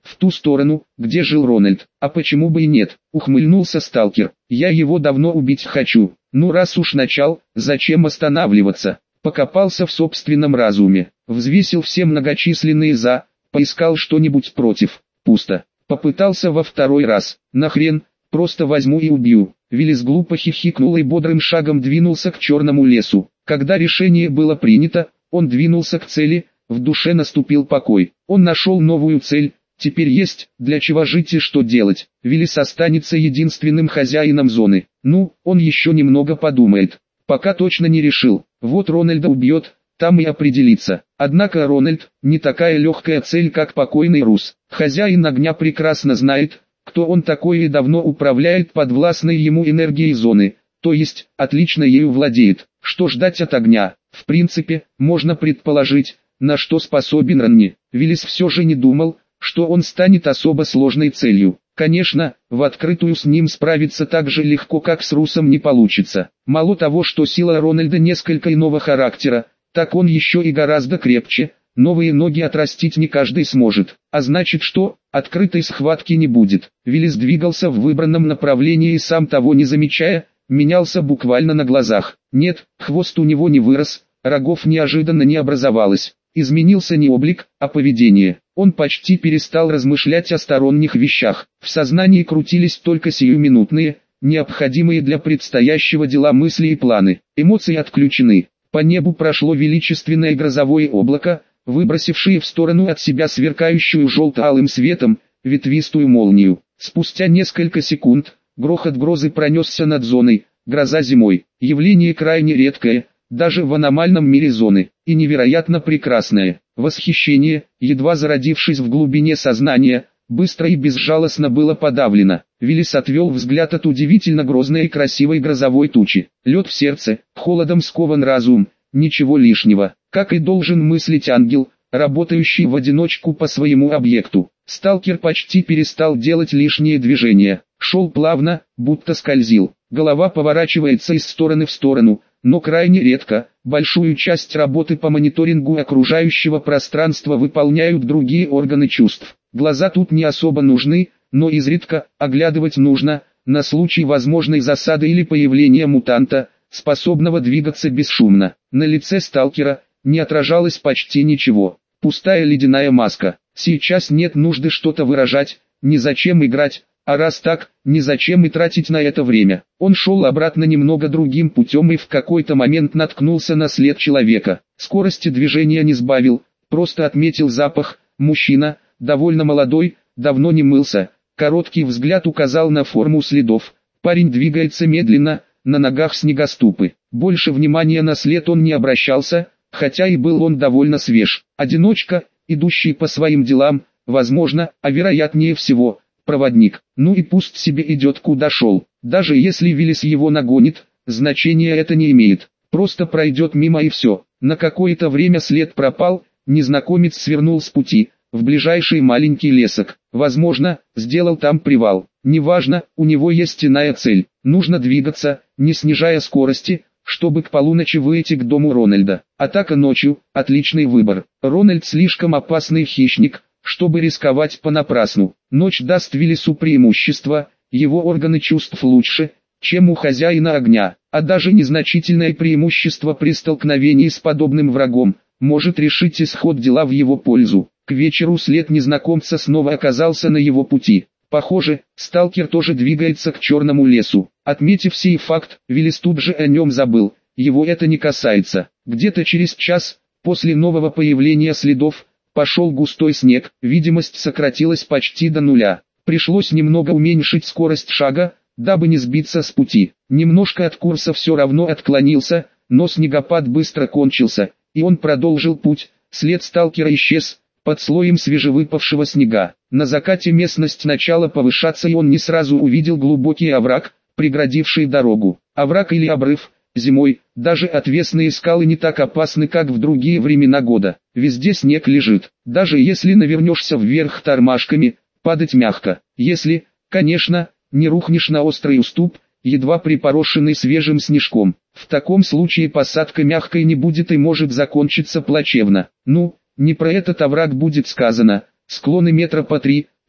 в ту сторону, где жил Рональд. А почему бы и нет, ухмыльнулся сталкер. Я его давно убить хочу. Ну раз уж начал, зачем останавливаться? Покопался в собственном разуме, взвесил все многочисленные «за», поискал что-нибудь против. Пусто. Попытался во второй раз. Нахрен, просто возьму и убью. Виллис глупо хихикнул и бодрым шагом двинулся к черному лесу. Когда решение было принято, он двинулся к цели, в душе наступил покой. Он нашел новую цель, теперь есть для чего жить и что делать. Виллис останется единственным хозяином зоны. Ну, он еще немного подумает. Пока точно не решил. Вот Рональда убьет, там и определится. Однако Рональд не такая легкая цель, как покойный Рус. Хозяин огня прекрасно знает, кто он такой и давно управляет подвластной ему энергией зоны, то есть, отлично ею владеет. Что ждать от огня? В принципе, можно предположить, на что способен Ранни. Виллис все же не думал, что он станет особо сложной целью. Конечно, в открытую с ним справиться так же легко, как с Русом, не получится. Мало того, что сила Рональда несколько иного характера, так он еще и гораздо крепче. Новые ноги отрастить не каждый сможет. А значит что? Открытой схватки не будет. Виллис двигался в выбранном направлении и сам того не замечая, менялся буквально на глазах. Нет, хвост у него не вырос, рогов неожиданно не образовалось. Изменился не облик, а поведение. Он почти перестал размышлять о сторонних вещах. В сознании крутились только сиюминутные, необходимые для предстоящего дела мысли и планы. Эмоции отключены. По небу прошло величественное грозовое облако, выбросившее в сторону от себя сверкающую желто-алым светом, ветвистую молнию. Спустя несколько секунд, грохот грозы пронесся над зоной. Гроза зимой. Явление крайне редкое, даже в аномальном мире зоны, и невероятно прекрасное. Восхищение, едва зародившись в глубине сознания, быстро и безжалостно было подавлено. Виллис отвел взгляд от удивительно грозной и красивой грозовой тучи. Лед в сердце, холодом скован разум, ничего лишнего, как и должен мыслить ангел, работающий в одиночку по своему объекту. Сталкер почти перестал делать лишние движения, шел плавно, будто скользил. Голова поворачивается из стороны в сторону, но крайне редко. Большую часть работы по мониторингу окружающего пространства выполняют другие органы чувств. Глаза тут не особо нужны, но изредка оглядывать нужно, на случай возможной засады или появления мутанта, способного двигаться бесшумно. На лице сталкера не отражалось почти ничего. Пустая ледяная маска. Сейчас нет нужды что-то выражать, незачем играть. А раз так, незачем и тратить на это время. Он шел обратно немного другим путем и в какой-то момент наткнулся на след человека. Скорости движения не сбавил, просто отметил запах. Мужчина, довольно молодой, давно не мылся. Короткий взгляд указал на форму следов. Парень двигается медленно, на ногах снегоступы. Больше внимания на след он не обращался, хотя и был он довольно свеж. Одиночка, идущий по своим делам, возможно, а вероятнее всего, проводник. Ну и пусть себе идет куда шел. Даже если Виллис его нагонит, значения это не имеет. Просто пройдет мимо и все. На какое-то время след пропал, незнакомец свернул с пути, в ближайший маленький лесок. Возможно, сделал там привал. Неважно, у него есть иная цель. Нужно двигаться, не снижая скорости, чтобы к полуночи выйти к дому Рональда. Атака ночью – отличный выбор. Рональд слишком опасный хищник, чтобы рисковать понапрасну. Ночь даст Виллису преимущество, его органы чувств лучше, чем у хозяина огня, а даже незначительное преимущество при столкновении с подобным врагом может решить исход дела в его пользу. К вечеру след незнакомца снова оказался на его пути. Похоже, сталкер тоже двигается к черному лесу. Отметив сей факт, Виллис тут же о нем забыл, его это не касается. Где-то через час, после нового появления следов, пошел густой снег, видимость сократилась почти до нуля. Пришлось немного уменьшить скорость шага, дабы не сбиться с пути. Немножко от курса все равно отклонился, но снегопад быстро кончился, и он продолжил путь. След сталкера исчез под слоем свежевыпавшего снега. На закате местность начала повышаться, и он не сразу увидел глубокий овраг, преградивший дорогу. Овраг или обрыв. Зимой даже отвесные скалы не так опасны, как в другие времена года. Везде снег лежит. Даже если навернешься вверх тормашками, падать мягко. Если, конечно, не рухнешь на острый уступ, едва припорошенный свежим снежком. В таком случае посадка мягкой не будет и может закончиться плачевно. Ну, не про этот овраг будет сказано. Склоны метра по 3,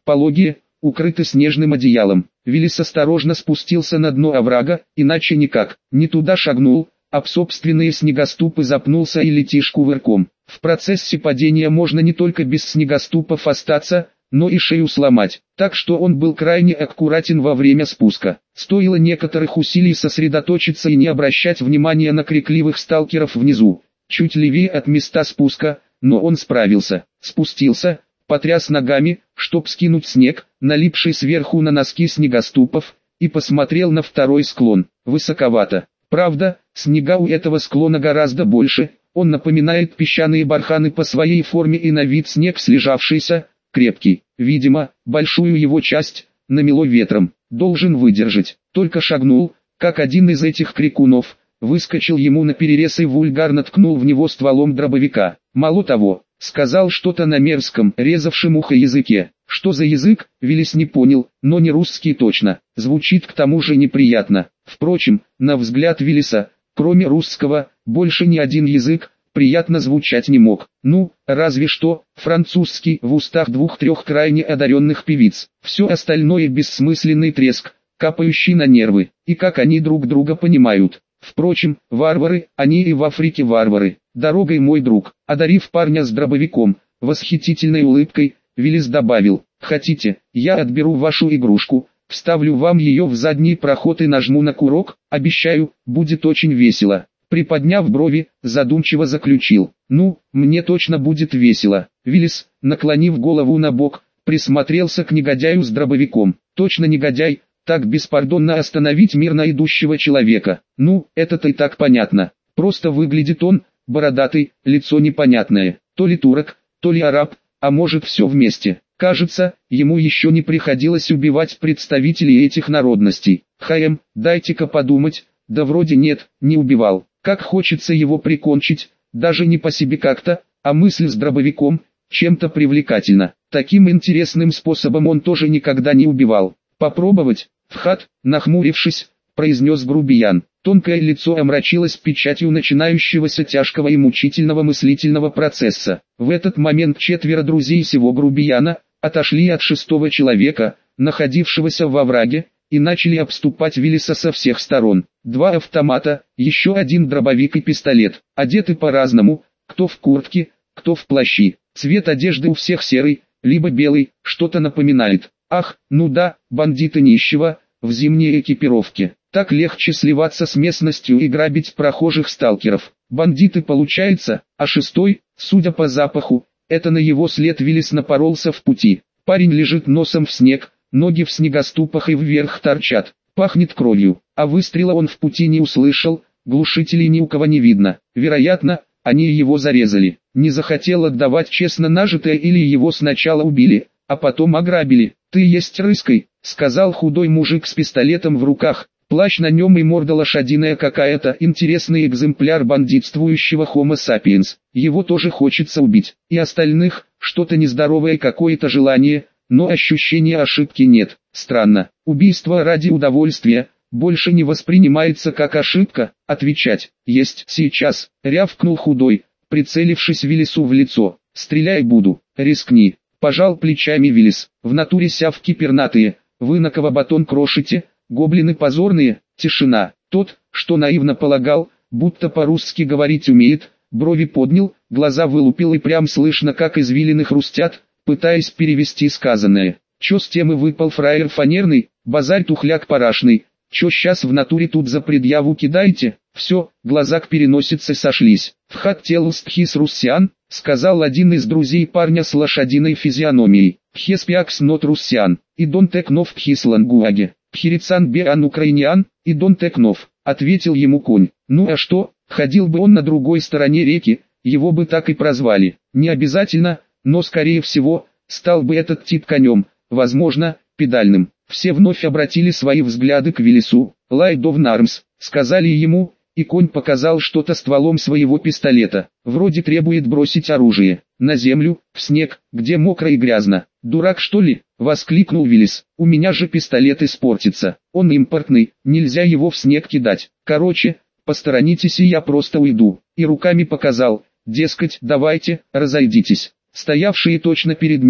пологие, укрыты снежным одеялом. Виллис осторожно спустился на дно оврага, иначе никак. Не туда шагнул, об собственные снегоступы запнулся и летишь кувырком. В процессе падения можно не только без снегоступов остаться, но и шею сломать. Так что он был крайне аккуратен во время спуска. Стоило некоторых усилий сосредоточиться и не обращать внимания на крикливых сталкеров внизу. Чуть левее от места спуска, но он справился. Спустился, потряс ногами, чтоб скинуть снег, налипший сверху на носки снегоступов, и посмотрел на второй склон. Высоковато. Правда, снега у этого склона гораздо больше, он напоминает песчаные барханы по своей форме и на вид снег слежавшийся, крепкий. Видимо, большую его часть намело ветром, должен выдержать. Только шагнул, как один из этих крикунов, выскочил ему наперерез и вульгарно ткнул в него стволом дробовика. Мало того, сказал что-то на мерзком, резавшем ухо языке. Что за язык, Виллис не понял, но не русский точно. Звучит к тому же неприятно. Впрочем, на взгляд Виллиса, кроме русского, больше ни один язык приятно звучать не мог. Ну, разве что французский в устах двух-трех крайне одаренных певиц. Все остальное бессмысленный треск, капающий на нервы. И как они друг друга понимают. Впрочем, варвары, они и в Африке варвары. Дорогой, мой друг, одарив парня с дробовиком, восхитительной улыбкой, Виллис добавил: хотите, я отберу вашу игрушку, вставлю вам ее в задний проход и нажму на курок, обещаю, будет очень весело. Приподняв брови, задумчиво заключил: ну, мне точно будет весело. Виллис, наклонив голову на бок, присмотрелся к негодяю с дробовиком. Точно негодяй, так беспардонно остановить мирно идущего человека. Ну, это-то и так понятно. Просто выглядит он, бородатый, лицо непонятное, то ли турок, то ли араб, а может все вместе. Кажется, ему еще не приходилось убивать представителей этих народностей. Дайте-ка подумать, да вроде нет, не убивал. Как хочется его прикончить, даже не по себе как-то, а мысль с дробовиком, чем-то привлекательна. Таким интересным способом он тоже никогда не убивал. Попробовать? Фхат, нахмурившись, произнес грубиян. Тонкое лицо омрачилось печатью начинающегося тяжкого и мучительного мыслительного процесса. В этот момент четверо друзей сего грубияна отошли от шестого человека, находившегося во овраге, и начали обступать Виллиса со всех сторон. Два автомата, еще один дробовик и пистолет. Одеты по-разному, кто в куртке, кто в плащи. Цвет одежды у всех серый, либо белый, что-то напоминает. Ах, ну да, бандиты нищего, в зимней экипировке. Так легче сливаться с местностью и грабить прохожих сталкеров. Бандиты получается, а шестой, судя по запаху, это на его след Виллис напоролся в пути. Парень лежит носом в снег, ноги в снегоступах и вверх торчат. Пахнет кровью, а выстрела он в пути не услышал, глушителей ни у кого не видно. Вероятно, они его зарезали. Не захотел отдавать честно нажитое или его сначала убили, а потом ограбили. «Ты есть рыской», — сказал худой мужик с пистолетом в руках. Плащ на нем и морда лошадиная какая-то, интересный экземпляр бандитствующего Homo sapiens. Его тоже хочется убить. И остальных, что-то нездоровое какое-то желание, но ощущения ошибки нет. Странно. Убийство ради удовольствия больше не воспринимается как ошибка. Отвечать «есть сейчас», рявкнул худой, прицелившись Виллису в лицо. «Стреляй буду, рискни». Пожал плечами Виллис. В натуре сявки пернатые, вы на кого батон крошите? Гоблины позорные, тишина. Тот, что наивно полагал, будто по-русски говорить умеет, брови поднял, глаза вылупил и прям слышно как извилины хрустят, пытаясь перевести сказанное. Чё с темы выпал фраер фанерный, базарь тухляк парашный, чё щас в натуре тут за предъяву кидаете? Все, глаза к переносице сошлись. «Вхат телустхис руссиан», сказал один из друзей парня с лошадиной физиономией. «Пхеспиакс нот руссиан, и дон текнов пхис лангуаге, пхирицан беан украиниан, и дон текнов», ответил ему конь. Ну а что, ходил бы он на другой стороне реки, его бы так и прозвали. Не обязательно, но скорее всего, стал бы этот тип конем, возможно, педальным. Все вновь обратили свои взгляды к Виллису. «Light of Arms», сказали ему, и конь показал что-то стволом своего пистолета. Вроде требует бросить оружие. На землю, в снег, где мокро и грязно. «Дурак что ли?» — воскликнул Виллис. «У меня же пистолет испортится. Он импортный, нельзя его в снег кидать. Короче, посторонитесь и я просто уйду». И руками показал, дескать, давайте, разойдитесь. Стоявшие точно перед ним,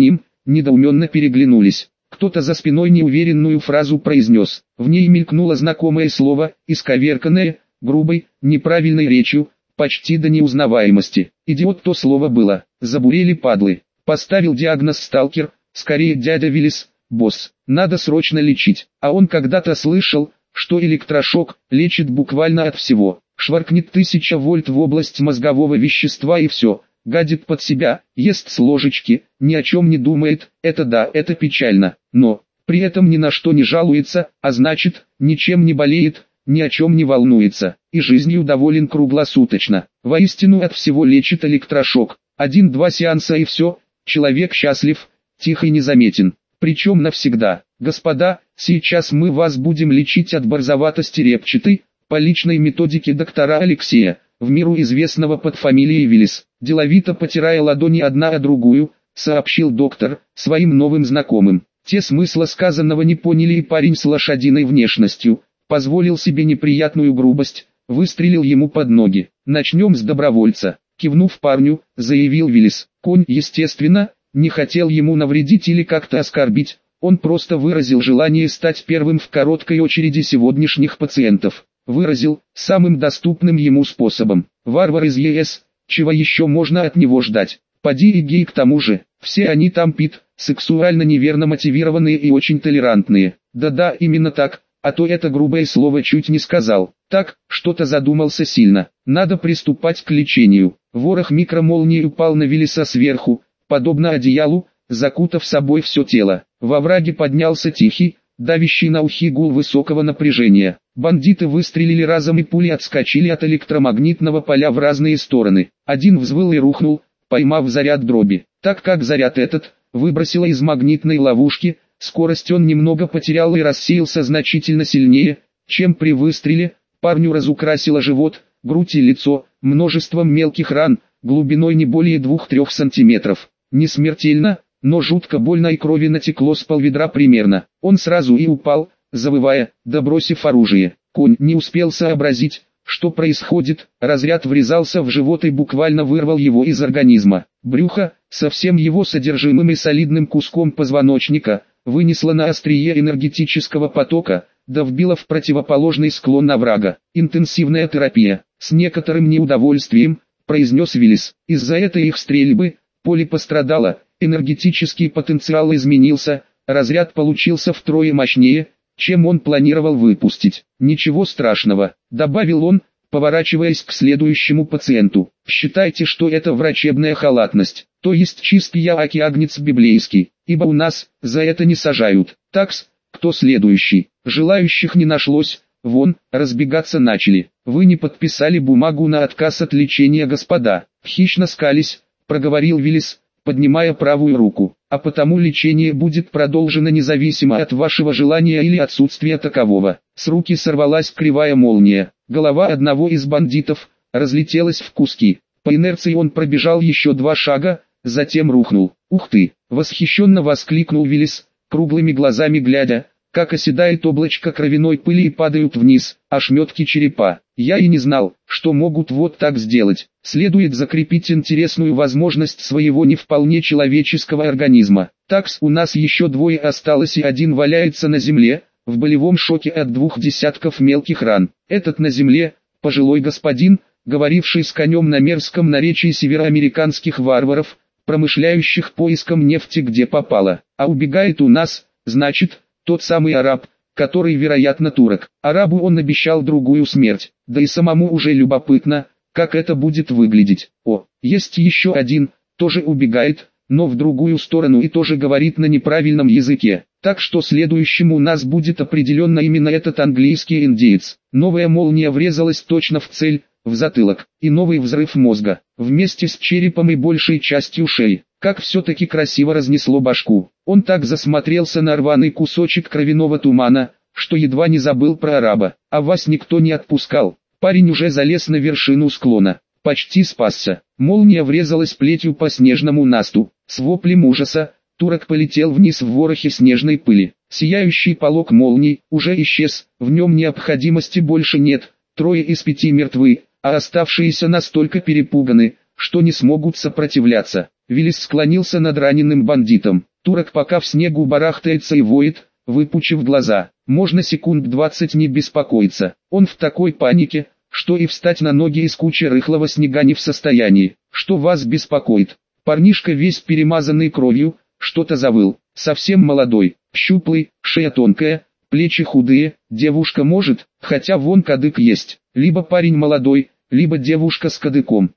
недоуменно переглянулись. Кто-то за спиной неуверенную фразу произнес. В ней мелькнуло знакомое слово, исковерканное, грубой, неправильной речью, почти до неузнаваемости. «Идиот» то слово было. Забурели падлы. Поставил диагноз сталкер, скорее дядя Виллис, босс. Надо срочно лечить. А он когда-то слышал, что электрошок лечит буквально от всего. Шваркнет 1000 вольт в область мозгового вещества и все. Гадит под себя, ест с ложечки, ни о чем не думает, это да, это печально, но при этом ни на что не жалуется, а значит, ничем не болеет, ни о чем не волнуется, и жизнью доволен круглосуточно. Воистину от всего лечит электрошок. 1-2 сеанса и все, человек счастлив, тих и незаметен, причем навсегда. Господа, сейчас мы вас будем лечить от борзоватости репчатой, по личной методике доктора Алексея, в миру известного под фамилией Виллис. Деловито потирая ладони одна о другую, сообщил доктор своим новым знакомым. Те смысла сказанного не поняли, и парень с лошадиной внешностью позволил себе неприятную грубость, выстрелил ему под ноги. «Начнем с добровольца», кивнув парню, заявил Виллис. Конь, естественно, не хотел ему навредить или как-то оскорбить, он просто выразил желание стать первым в короткой очереди сегодняшних пациентов. Выразил самым доступным ему способом. Варвар из ЕС, чего еще можно от него ждать? Поди и гей к тому же, все они там пит, сексуально неверно мотивированные и очень толерантные. Да-да, именно так, а то это грубое слово чуть не сказал. Так, что-то задумался сильно. Надо приступать к лечению. Ворох микромолнии упал на Виллиса сверху, подобно одеялу, закутав собой все тело. Во враге поднялся тихий, давящий на ухи гул высокого напряжения. Бандиты выстрелили разом, и пули отскочили от электромагнитного поля в разные стороны. Один взвыл и рухнул, поймав заряд дроби. Так как заряд этот выбросило из магнитной ловушки, скорость он немного потерял и рассеялся значительно сильнее, чем при выстреле. Парню разукрасило живот, грудь и лицо, множеством мелких ран, глубиной не более 2-3 сантиметров. Не смертельно, но жутко больно, и крови натекло с полведра примерно. Он сразу и упал, завывая, да бросив оружие. Конь не успел сообразить, что происходит, разряд врезался в живот и буквально вырвал его из организма. Брюхо, со всем его содержимым и солидным куском позвоночника, вынесло на острие энергетического потока, да вбило в противоположный склон оврага. «Интенсивная терапия», с некоторым неудовольствием, произнес Виллис. Из-за этой их стрельбы, поле пострадало, энергетический потенциал изменился, разряд получился втрое мощнее, чем он планировал выпустить. «Ничего страшного», добавил он, поворачиваясь к следующему пациенту. «Считайте, что это врачебная халатность, то есть чистый агнец библейский, ибо у нас за это не сажают. Такс, кто следующий?» Желающих не нашлось, вон, разбегаться начали. «Вы не подписали бумагу на отказ от лечения, господа», хищно скались, проговорил Виллис, поднимая правую руку. «А потому лечение будет продолжено независимо от вашего желания или отсутствия такового». С руки сорвалась кривая молния. Голова одного из бандитов разлетелась в куски. По инерции он пробежал еще 2 шага, затем рухнул. «Ух ты!» — восхищенно воскликнул Виллис, круглыми глазами глядя, как оседает облачко кровяной пыли и падают вниз ошметки черепа. «Я и не знал, что могут вот так сделать. Следует закрепить интересную возможность своего не вполне человеческого организма. Такс, у нас еще 2 осталось, и 1 валяется на земле, в болевом шоке от 2 десятков мелких ран. Этот на земле, пожилой господин, говоривший с конем на мерзком наречии североамериканских варваров, промышляющих поиском нефти где попало. А убегает у нас, значит, тот самый араб, который, вероятно, турок. Арабу он обещал другую смерть, да и самому уже любопытно, как это будет выглядеть. О, есть еще 1, тоже убегает, но в другую сторону и тоже говорит на неправильном языке. Так что следующим у нас будет определенно именно этот английский индеец. Новая молния врезалась точно в цель, в затылок, и новый взрыв мозга, вместе с черепом и большей частью шеи. Как все-таки красиво разнесло башку. Он так засмотрелся на рваный кусочек кровяного тумана, что едва не забыл про араба. А вас никто не отпускал. Парень уже залез на вершину склона. Почти спасся. Молния врезалась плетью по снежному насту. С воплем ужаса, турок полетел вниз в ворохе снежной пыли. Сияющий полог молний уже исчез, в нем необходимости больше нет. 3 из 5 мертвы, а оставшиеся настолько перепуганы, что не смогут сопротивляться. Виллис склонился над раненым бандитом. Турок пока в снегу барахтается и воет, выпучив глаза. Можно секунд 20 не беспокоиться. Он в такой панике, что и встать на ноги из кучи рыхлого снега не в состоянии. Что вас беспокоит? Парнишка весь перемазанный кровью, что-то завыл. Совсем молодой, щуплый, шея тонкая, плечи худые. Девушка может, хотя вон кадык есть. Либо парень молодой, либо девушка с кадыком.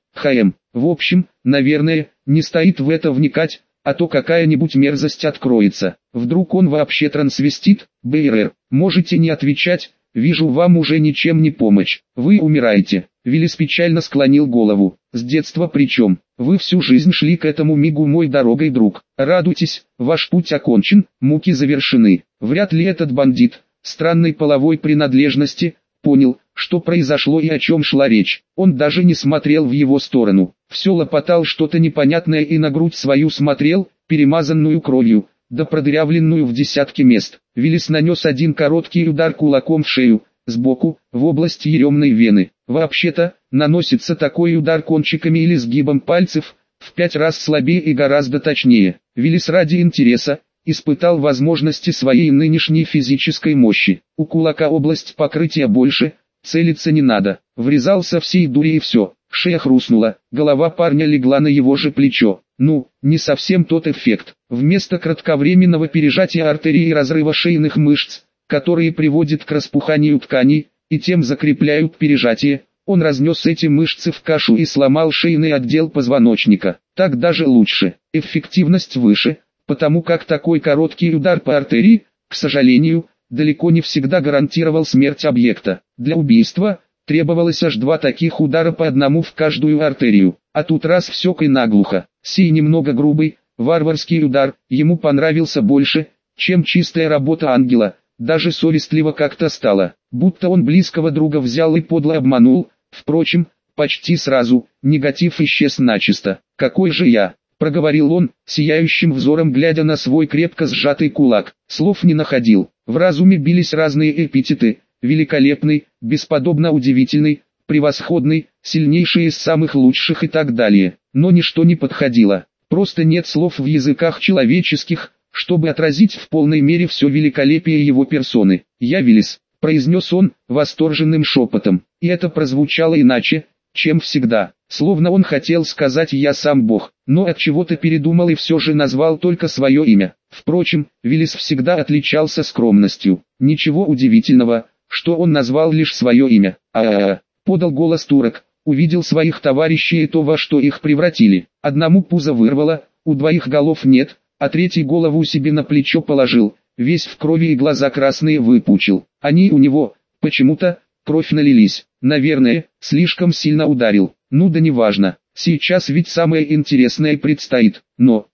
В общем, наверное, не стоит в это вникать, а то какая-нибудь мерзость откроется. Вдруг он вообще трансвестит? БРР, можете не отвечать, вижу, вам уже ничем не помочь. Вы умираете. Виллис печально склонил голову. С детства причем. Вы всю жизнь шли к этому мигу, мой дорогой друг. Радуйтесь, ваш путь окончен, муки завершены. Вряд ли этот бандит, странной половой принадлежности, понял, что произошло и о чем шла речь. Он даже не смотрел в его сторону. Все лопотал что-то непонятное и на грудь свою смотрел, перемазанную кровью, да продырявленную в десятки мест. Виллис нанес один короткий удар кулаком в шею, сбоку, в область еремной вены. Вообще-то, наносится такой удар кончиками или сгибом пальцев, в 5 раз слабее и гораздо точнее. Виллис ради интереса испытал возможности своей нынешней физической мощи. У кулака область покрытия больше, целиться не надо. Врезал со всей дури и все. Шея хрустнула, голова парня легла на его же плечо. Ну, не совсем тот эффект. Вместо кратковременного пережатия артерий и разрыва шейных мышц, которые приводят к распуханию тканей, и тем закрепляют пережатие, он разнес эти мышцы в кашу и сломал шейный отдел позвоночника. Так даже лучше, эффективность выше, потому как такой короткий удар по артерии, к сожалению, далеко не всегда гарантировал смерть объекта. Для убийства требовалось аж 2 таких удара по одному в каждую артерию, а тут раз всек и наглухо. Сей немного грубый, варварский удар ему понравился больше, чем чистая работа ангела. Даже совестливо как-то стало, будто он близкого друга взял и подло обманул. Впрочем, почти сразу, негатив исчез начисто. «Какой же я?» — проговорил он, сияющим взором глядя на свой крепко сжатый кулак. Слов не находил, в разуме бились разные эпитеты: великолепный, бесподобно удивительный, превосходный, сильнейший из самых лучших и так далее. Но ничто не подходило, просто нет слов в языках человеческих, чтобы отразить в полной мере все великолепие его персоны. «Я Виллис», — произнес он, восторженным шепотом, и это прозвучало иначе, чем всегда, словно он хотел сказать «я сам Бог», но от чего-то передумал и все же назвал только свое имя. Впрочем, Виллис всегда отличался скромностью. Ничего удивительного, что он назвал лишь свое имя. Подал голос турок, увидел своих товарищей и то, во что их превратили. Одному пузо вырвало, у 2 голов нет, а третий голову себе на плечо положил, весь в крови и глаза красные выпучил. Они у него, почему-то, кровь налились. Наверное, слишком сильно ударил. Ну да неважно, сейчас ведь самое интересное предстоит. Но,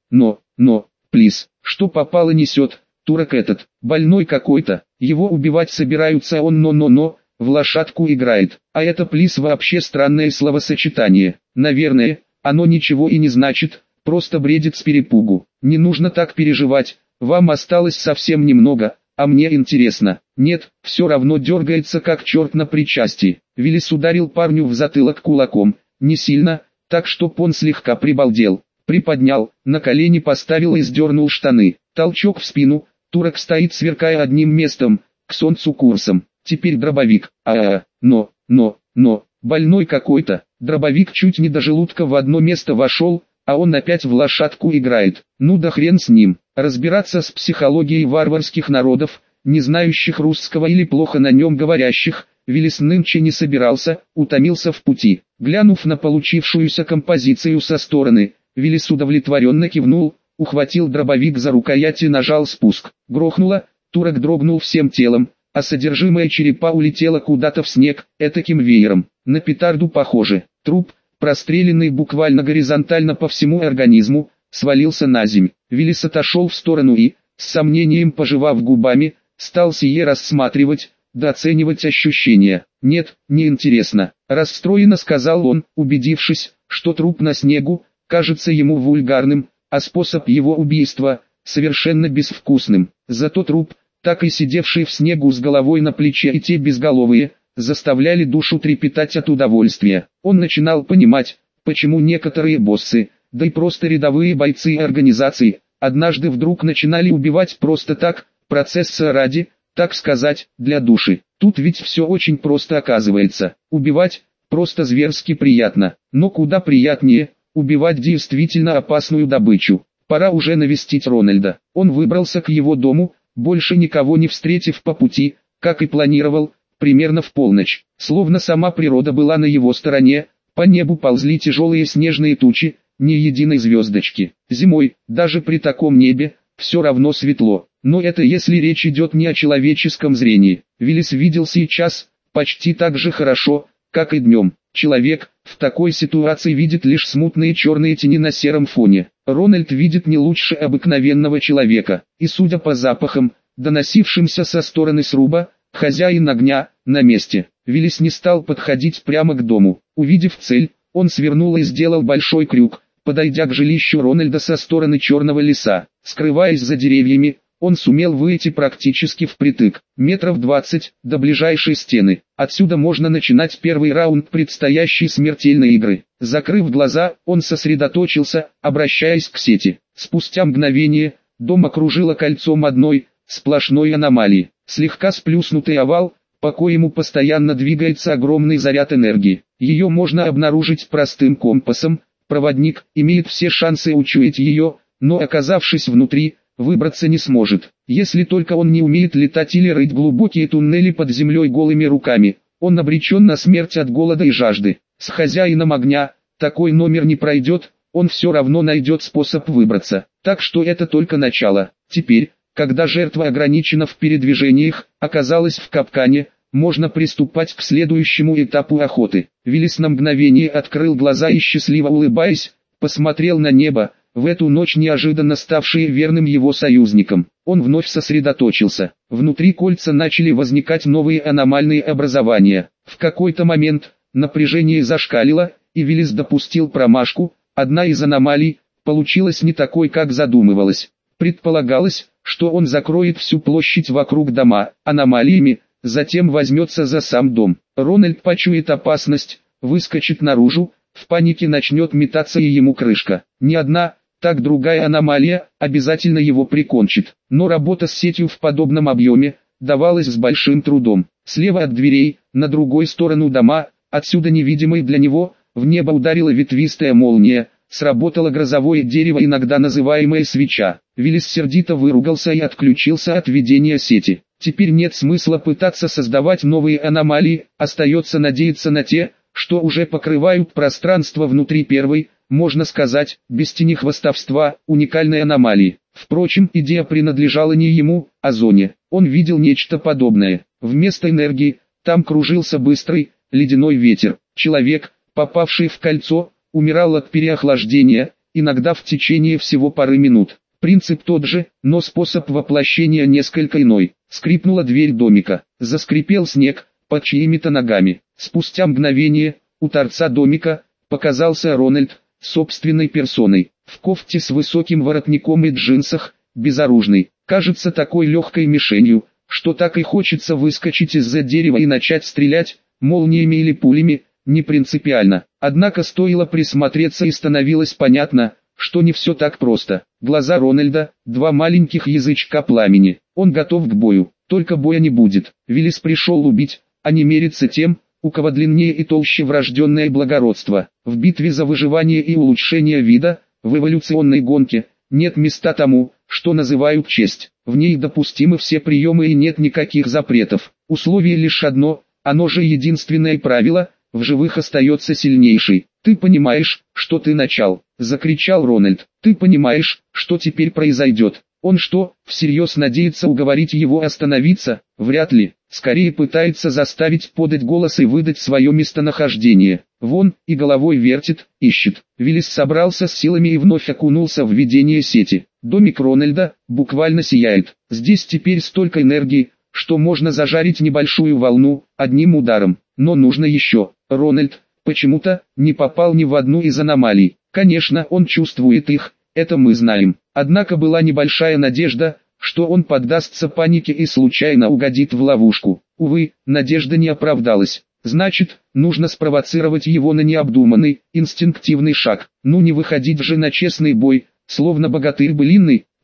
плиз, что попало несет, турок этот, больной какой-то, его убивать собираются, он но, в лошадку играет. А это плиз вообще странное словосочетание. Наверное, оно ничего и не значит, просто бредит с перепугу. Не нужно так переживать, вам осталось совсем немного, а мне интересно. Нет, все равно дергается как черт на причастии. Виллис ударил парню в затылок кулаком, не сильно, так чтоб он слегка прибалдел. Приподнял, на колени поставил и сдернул штаны. Толчок в спину, турок стоит сверкая одним местом, к солнцу курсом. Теперь дробовик. Но, больной какой-то. Дробовик чуть не до желудка в одно место вошел, а он опять в лошадку играет. Ну да хрен с ним. Разбираться с психологией варварских народов, не знающих русского или плохо на нем говорящих, Виллис нынче не собирался, утомился в пути. Глянув на получившуюся композицию со стороны, Виллис удовлетворенно кивнул, ухватил дробовик за рукоять и нажал спуск. Грохнуло, турок дрогнул всем телом, а содержимое черепа улетело куда-то в снег, этаким веером. На петарду похоже. Труп, простреленный буквально горизонтально по всему организму, свалился на земь. Виллис отошел в сторону и, с сомнением пожевав губами, стал сие рассматривать, оценивать ощущения. «Нет, неинтересно», — расстроенно сказал он, убедившись, что труп на снегу, кажется ему вульгарным, а способ его убийства, совершенно безвкусным. Зато труп, так и сидевший в снегу с головой на плече и те безголовые, заставляли душу трепетать от удовольствия. Он начинал понимать, почему некоторые боссы, да и просто рядовые бойцы организаций, однажды вдруг начинали убивать просто так, процесса ради, так сказать, для души. Тут ведь все очень просто оказывается. Убивать просто зверски приятно, но куда приятнее убивать действительно опасную добычу. Пора уже навестить Рональда. Он выбрался к его дому, больше никого не встретив по пути, как и планировал, примерно в полночь. Словно сама природа была на его стороне, по небу ползли тяжелые снежные тучи, ни единой звездочки. Зимой, даже при таком небе, все равно светло. Но это если речь идет не о человеческом зрении. Виллис видел сейчас почти так же хорошо, как и днем. Человек в такой ситуации видит лишь смутные черные тени на сером фоне. Рональд видит не лучше обыкновенного человека. И судя по запахам, доносившимся со стороны сруба, хозяин огня на месте. Виллис не стал подходить прямо к дому. Увидев цель, он свернул и сделал большой крюк, подойдя к жилищу Рональда со стороны черного леса. Скрываясь за деревьями, он сумел выйти практически впритык, метров 20, до ближайшей стены. Отсюда можно начинать первый раунд предстоящей смертельной игры. Закрыв глаза, он сосредоточился, обращаясь к сети. Спустя мгновение, дом окружило кольцом одной, сплошной аномалии. Слегка сплюснутый овал, по коему постоянно двигается огромный заряд энергии. Ее можно обнаружить простым компасом, проводник имеет все шансы учуять ее, но оказавшись внутри, выбраться не сможет. Если только он не умеет летать или рыть глубокие туннели под землей голыми руками, он обречен на смерть от голода и жажды. С хозяином огня такой номер не пройдет, он все равно найдет способ выбраться. Так что это только начало. Теперь, когда жертва ограничена в передвижениях, оказалась в капкане, можно приступать к следующему этапу охоты. Виллис на мгновение открыл глаза и, счастливо улыбаясь, посмотрел на небо, в эту ночь неожиданно ставшие верным его союзником. Он вновь сосредоточился. Внутри кольца начали возникать новые аномальные образования. В какой-то момент напряжение зашкалило, и Виллис допустил промашку. Одна из аномалий получилась не такой, как задумывалось. Предполагалось, что он закроет всю площадь вокруг дома аномалиями, затем возьмется за сам дом. Рональд почует опасность, выскочит наружу, в панике начнет метаться и ему крышка. Ни одна, так другая аномалия обязательно его прикончит. Но работа с сетью в подобном объеме давалась с большим трудом. Слева от дверей, на другой сторону дома, отсюда невидимой для него, в небо ударила ветвистая молния. Сработало грозовое дерево, иногда называемое свеча. Виллис сердито выругался и отключился от ведения сети. Теперь нет смысла пытаться создавать новые аномалии, остается надеяться на те, что уже покрывают пространство внутри первой, можно сказать, без тени хвастовства, уникальной аномалии. Впрочем, идея принадлежала не ему, а зоне. Он видел нечто подобное. Вместо энергии, там кружился быстрый, ледяной ветер. Человек, попавший в кольцо, умирал от переохлаждения, иногда в течение всего пары минут. Принцип тот же, но способ воплощения несколько иной. Скрипнула дверь домика, заскрипел снег под чьими-то ногами. Спустя мгновение, у торца домика, показался Рональд, собственной персоной, в кофте с высоким воротником и джинсах, безоружный. Кажется такой легкой мишенью, что так и хочется выскочить из-за дерева и начать стрелять, молниями или пулями, не принципиально. Однако стоило присмотреться и становилось понятно, что не все так просто. Глаза Рональда, два маленьких язычка пламени. Он готов к бою, только боя не будет. Виллис пришел убить, а не мериться тем, у кого длиннее и толще врожденное благородство. В битве за выживание и улучшение вида, в эволюционной гонке, нет места тому, что называют честь. В ней допустимы все приемы и нет никаких запретов. Условие лишь одно, оно же единственное правило, в живых остается сильнейший. «Ты понимаешь, что ты начал?» — закричал Рональд. «Ты понимаешь, что теперь произойдет?» Он что, всерьез надеется уговорить его остановиться? Вряд ли. Скорее пытается заставить подать голос и выдать свое местонахождение. Вон, и головой вертит, ищет. Виллис собрался с силами и вновь окунулся в ведение сети. Домик Рональда буквально сияет. Здесь теперь столько энергии, что можно зажарить небольшую волну одним ударом. Но нужно еще. Рональд почему-то не попал ни в одну из аномалий. Конечно, он чувствует их, это мы знаем. Однако была небольшая надежда, что он поддастся панике и случайно угодит в ловушку. Увы, надежда не оправдалась. Значит, нужно спровоцировать его на необдуманный, инстинктивный шаг. Ну не выходить же на честный бой, словно богатырь былинный,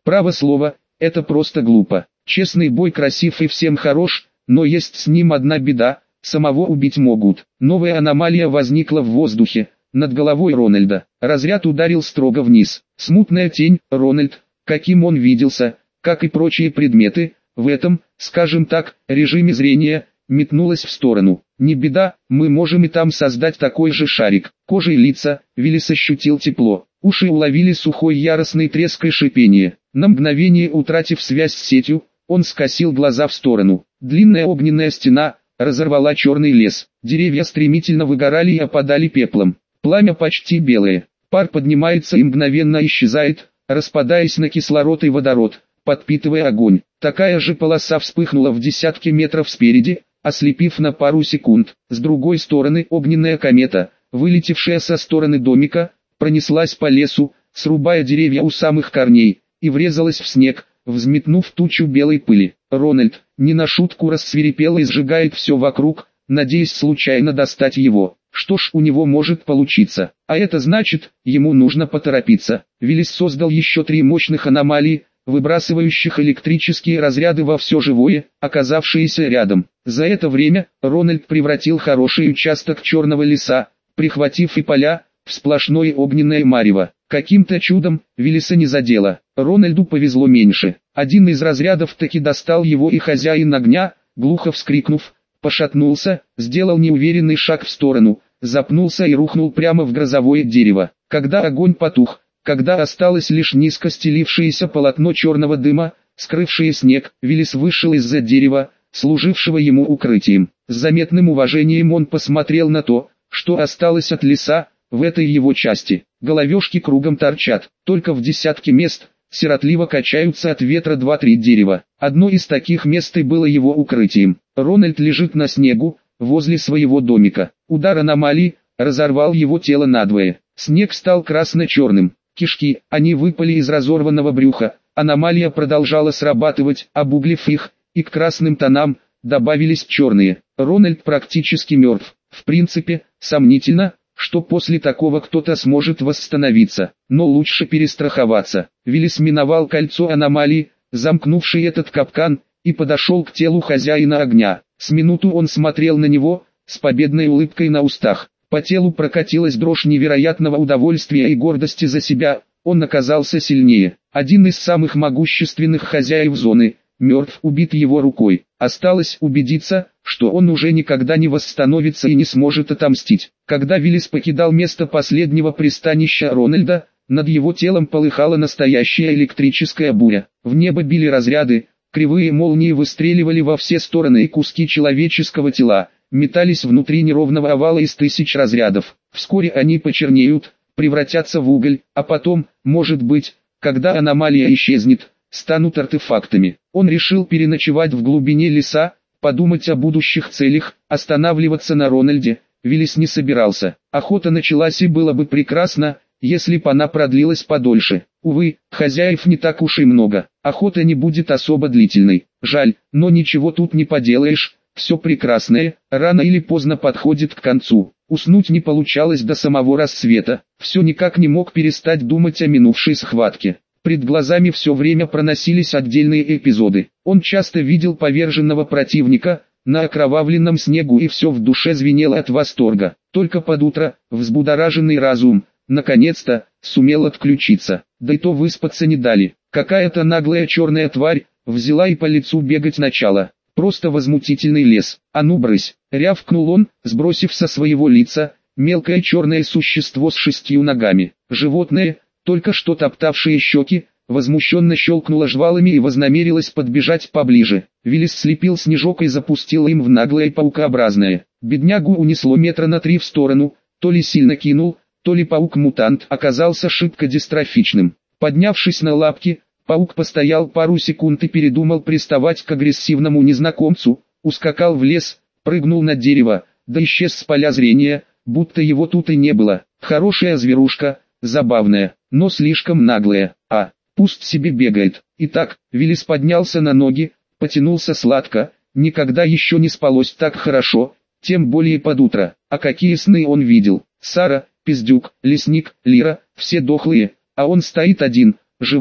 Право слово, это просто глупо. Честный бой красив и всем хорош, но есть с ним одна беда, самого убить могут. Новая аномалия возникла в воздухе, над головой Рональда. Разряд ударил строго вниз. Смутная тень, Рональд, каким он виделся, как и прочие предметы, в этом, скажем так, режиме зрения, метнулась в сторону. Не беда, мы можем и там создать такой же шарик. Кожей лица, Виллис ощутил тепло. Уши уловили сухой яростный треск и шипение. На мгновение утратив связь с сетью, он скосил глаза в сторону. Длинная огненная стена разорвала черный лес. Деревья стремительно выгорали и опадали пеплом. Пламя почти белое. Пар поднимается и мгновенно исчезает, распадаясь на кислород и водород, подпитывая огонь. Такая же полоса вспыхнула в десятки метров спереди, ослепив на пару секунд. С другой стороны огненная комета, вылетевшая со стороны домика, пронеслась по лесу, срубая деревья у самых корней, и врезалась в снег, взметнув тучу белой пыли. Рональд, не на шутку рассвирепел и сжигает все вокруг, надеясь случайно достать его. Что ж у него может получиться? А это значит, ему нужно поторопиться. Виллис создал еще 3 мощных аномалии, выбрасывающих электрические разряды во все живое, оказавшееся рядом. За это время Рональд превратил хороший участок черного леса, прихватив и поля, в сплошное огненное марево. Каким-то чудом Виллиса не задело. Рональду повезло меньше. Один из разрядов таки достал его, и хозяин огня, глухо вскрикнув, пошатнулся, сделал неуверенный шаг в сторону, запнулся и рухнул прямо в грозовое дерево. Когда огонь потух, когда осталось лишь низко стелившееся полотно черного дыма, скрывшее снег, Виллис вышел из-за дерева, служившего ему укрытием. С заметным уважением он посмотрел на то, что осталось от леса, в этой его части. Головешки кругом торчат, только в десятке мест сиротливо качаются от ветра 2-3 дерева. Одно из таких мест и было его укрытием. Рональд лежит на снегу, возле своего домика. Удар аномалии разорвал его тело надвое. Снег стал красно-черным. Кишки, они выпали из разорванного брюха. Аномалия продолжала срабатывать, обуглив их, и к красным тонам добавились черные. Рональд практически мертв. В принципе, сомнительно, что после такого кто-то сможет восстановиться, но лучше перестраховаться. Виллис миновал кольцо аномалии, замкнувший этот капкан, и подошел к телу хозяина огня. С минуту он смотрел на него, с победной улыбкой на устах. По телу прокатилась дрожь невероятного удовольствия и гордости за себя, он оказался сильнее. Один из самых могущественных хозяев зоны, мертв, убит его рукой. Осталось убедиться, что он уже никогда не восстановится и не сможет отомстить. Когда Виллис покидал место последнего пристанища Рональда, над его телом полыхала настоящая электрическая буря. В небо били разряды, кривые молнии выстреливали во все стороны, и куски человеческого тела метались внутри неровного овала из 1000 разрядов. Вскоре они почернеют, превратятся в уголь, а потом, может быть, когда аномалия исчезнет, станут артефактами. Он решил переночевать в глубине леса, подумать о будущих целях. Останавливаться на Рональде Виллис не собирался. Охота началась, и было бы прекрасно, если бы она продлилась подольше. Увы, хозяев не так уж и много. Охота не будет особо длительной. Жаль, но ничего тут не поделаешь. Все прекрасное, рано или поздно подходит к концу. Уснуть не получалось до самого рассвета. Все никак не мог перестать думать о минувшей схватке. Пред глазами все время проносились отдельные эпизоды. Он часто видел поверженного противника на окровавленном снегу, и все в душе звенело от восторга. Только под утро, взбудораженный разум, наконец-то, сумел отключиться. Да и то выспаться не дали. Какая-то наглая черная тварь взяла и по лицу бегать начала. Просто возмутительный лес. «А ну брысь!» — рявкнул он, сбросив со своего лица мелкое черное существо с 6 ногами. Животное, только что топтавшее щеки, возмущенно щелкнуло жвалами и вознамерилось подбежать поближе. Виллис слепил снежок и запустил им в наглое паукообразное. Беднягу унесло метра на 3 в сторону, то ли сильно кинул, то ли паук-мутант оказался шибко дистрофичным. Поднявшись на лапки, паук постоял пару секунд и передумал приставать к агрессивному незнакомцу, ускакал в лес, прыгнул на дерево, да исчез с поля зрения, будто его тут и не было. Хорошая зверушка, забавная, но слишком наглая. Пусть себе бегает. Итак, Виллис поднялся на ноги, потянулся сладко, никогда еще не спалось так хорошо, тем более под утро. А какие сны он видел? Сара, Пиздюк, Лесник, Лира, все дохлые, а он стоит один, живой,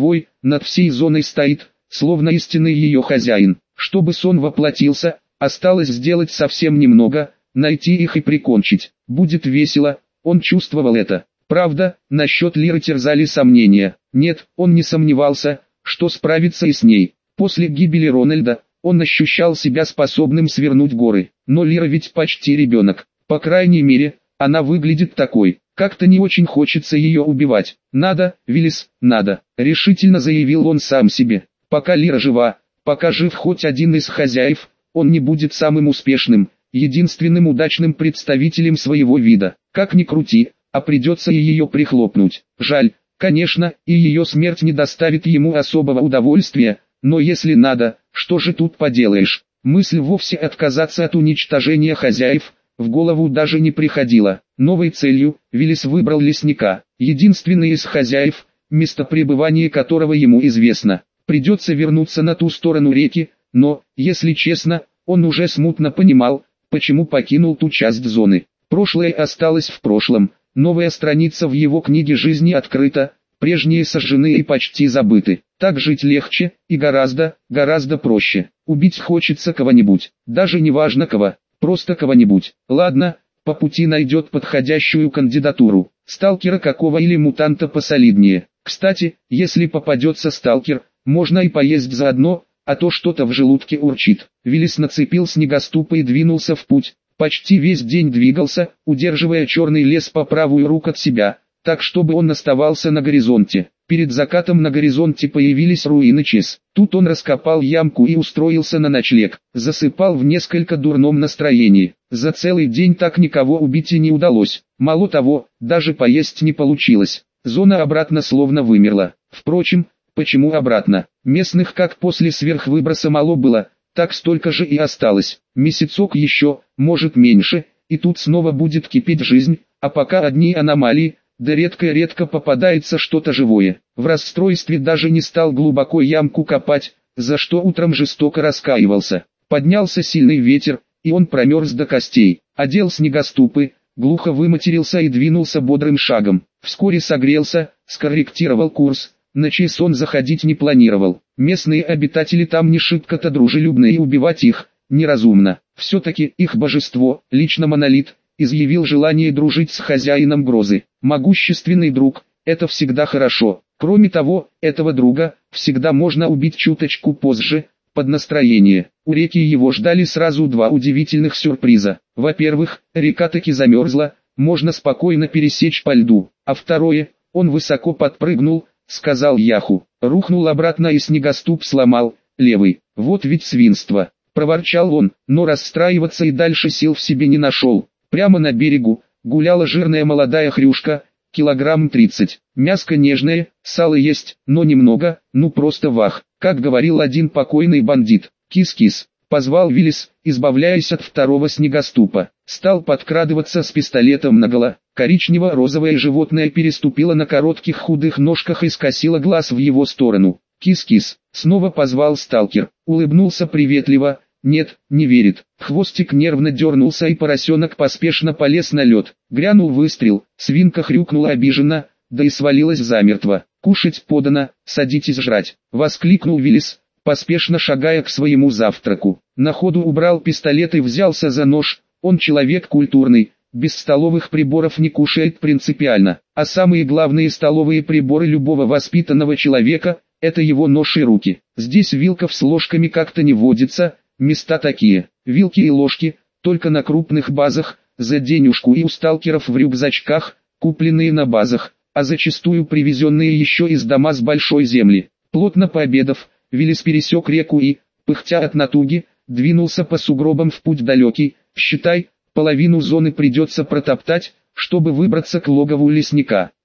над всей зоной стоит, словно истинный ее хозяин. Чтобы сон воплотился, осталось сделать совсем немного, найти их и прикончить. Будет весело, он чувствовал это. Правда, насчет Лиры терзали сомнения. Нет, он не сомневался, что справится и с ней. После гибели Рональда, он ощущал себя способным свернуть горы. Но Лира ведь почти ребенок. По крайней мере, она выглядит такой. Как-то не очень хочется ее убивать. «Надо, Виллис, надо», — решительно заявил он сам себе. «Пока Лира жива, пока жив хоть один из хозяев, он не будет самым успешным, единственным удачным представителем своего вида. Как ни крути, а придется и ее прихлопнуть. Жаль, конечно, и ее смерть не доставит ему особого удовольствия, но если надо, что же тут поделаешь». Мысль вовсе отказаться от уничтожения хозяев в голову даже не приходила. Новой целью Виллис выбрал лесника, единственный из хозяев, место пребывания которого ему известно. Придется вернуться на ту сторону реки, но, если честно, он уже смутно понимал, почему покинул ту часть зоны. Прошлое осталось в прошлом, новая страница в его книге жизни открыта, прежние сожжены и почти забыты. Так жить легче и гораздо проще. Убить хочется кого-нибудь, даже не важно кого, просто кого-нибудь. Ладно, по пути найдет подходящую кандидатуру, сталкера какого или мутанта посолиднее. Кстати, если попадется сталкер, можно и поесть заодно, а то что-то в желудке урчит. Виллис нацепил снегоступы и двинулся в путь. Почти весь день двигался, удерживая черный лес по правую руку от себя, так чтобы он оставался на горизонте. Перед закатом на горизонте появились руины Чес. Тут он раскопал ямку и устроился на ночлег. Засыпал в несколько дурном настроении. За целый день так никого убить и не удалось. Мало того, даже поесть не получилось. Зона обратно словно вымерла. Впрочем, почему обратно? Местных как после сверхвыброса мало было, так столько же и осталось. Месяцок еще, может меньше, и тут снова будет кипеть жизнь, а пока одни аномалии, да редко попадается что-то живое. В расстройстве даже не стал глубоко ямку копать, за что утром жестоко раскаивался. Поднялся сильный ветер, и он промерз до костей. Одел снегоступы, глухо выматерился и двинулся бодрым шагом. Вскоре согрелся, скорректировал курс. На Чес он заходить не планировал. Местные обитатели там не шибко-то дружелюбные и убивать их неразумно. Все-таки их божество, лично Монолит, изъявил желание дружить с хозяином грозы. Могущественный друг, это всегда хорошо. Кроме того, этого друга всегда можно убить чуточку позже, под настроение. У реки его ждали сразу два удивительных сюрприза. Во-первых, река таки замерзла, можно спокойно пересечь по льду. А второе, он высоко подпрыгнул, сказал Яху. Рухнул обратно и снегоступ сломал, левый. Вот ведь свинство. Проворчал он, но расстраиваться и дальше сил в себе не нашел. Прямо на берегу гуляла жирная молодая хрюшка, килограмм 30. Мяско нежное, сало есть, но немного, ну просто вах. Как говорил один покойный бандит. Кис-кис. Позвал Виллис, избавляясь от второго снегоступа. Стал подкрадываться с пистолетом наголо. Коричнево-розовое животное переступило на коротких худых ножках и скосило глаз в его сторону. Кис-кис. Снова позвал сталкер. Улыбнулся приветливо. Нет, не верит. Хвостик нервно дернулся и поросенок поспешно полез на лед. Грянул выстрел, свинка хрюкнула обиженно, да и свалилась замертво. «Кушать подано, садитесь жрать», — воскликнул Виллис, поспешно шагая к своему завтраку. На ходу убрал пистолет и взялся за нож. Он человек культурный, без столовых приборов не кушает принципиально. А самые главные столовые приборы любого воспитанного человека — это его нож и руки. Здесь вилков с ложками как-то не водится. Места такие, вилки и ложки, только на крупных базах, за денежку и у сталкеров в рюкзачках, купленные на базах, а зачастую привезенные еще из дома с большой земли. Плотно пообедав, Виллис пересек реку и, пыхтя от натуги, двинулся по сугробам в путь далекий. Считай, половину зоны придется протоптать, чтобы выбраться к логову лесника.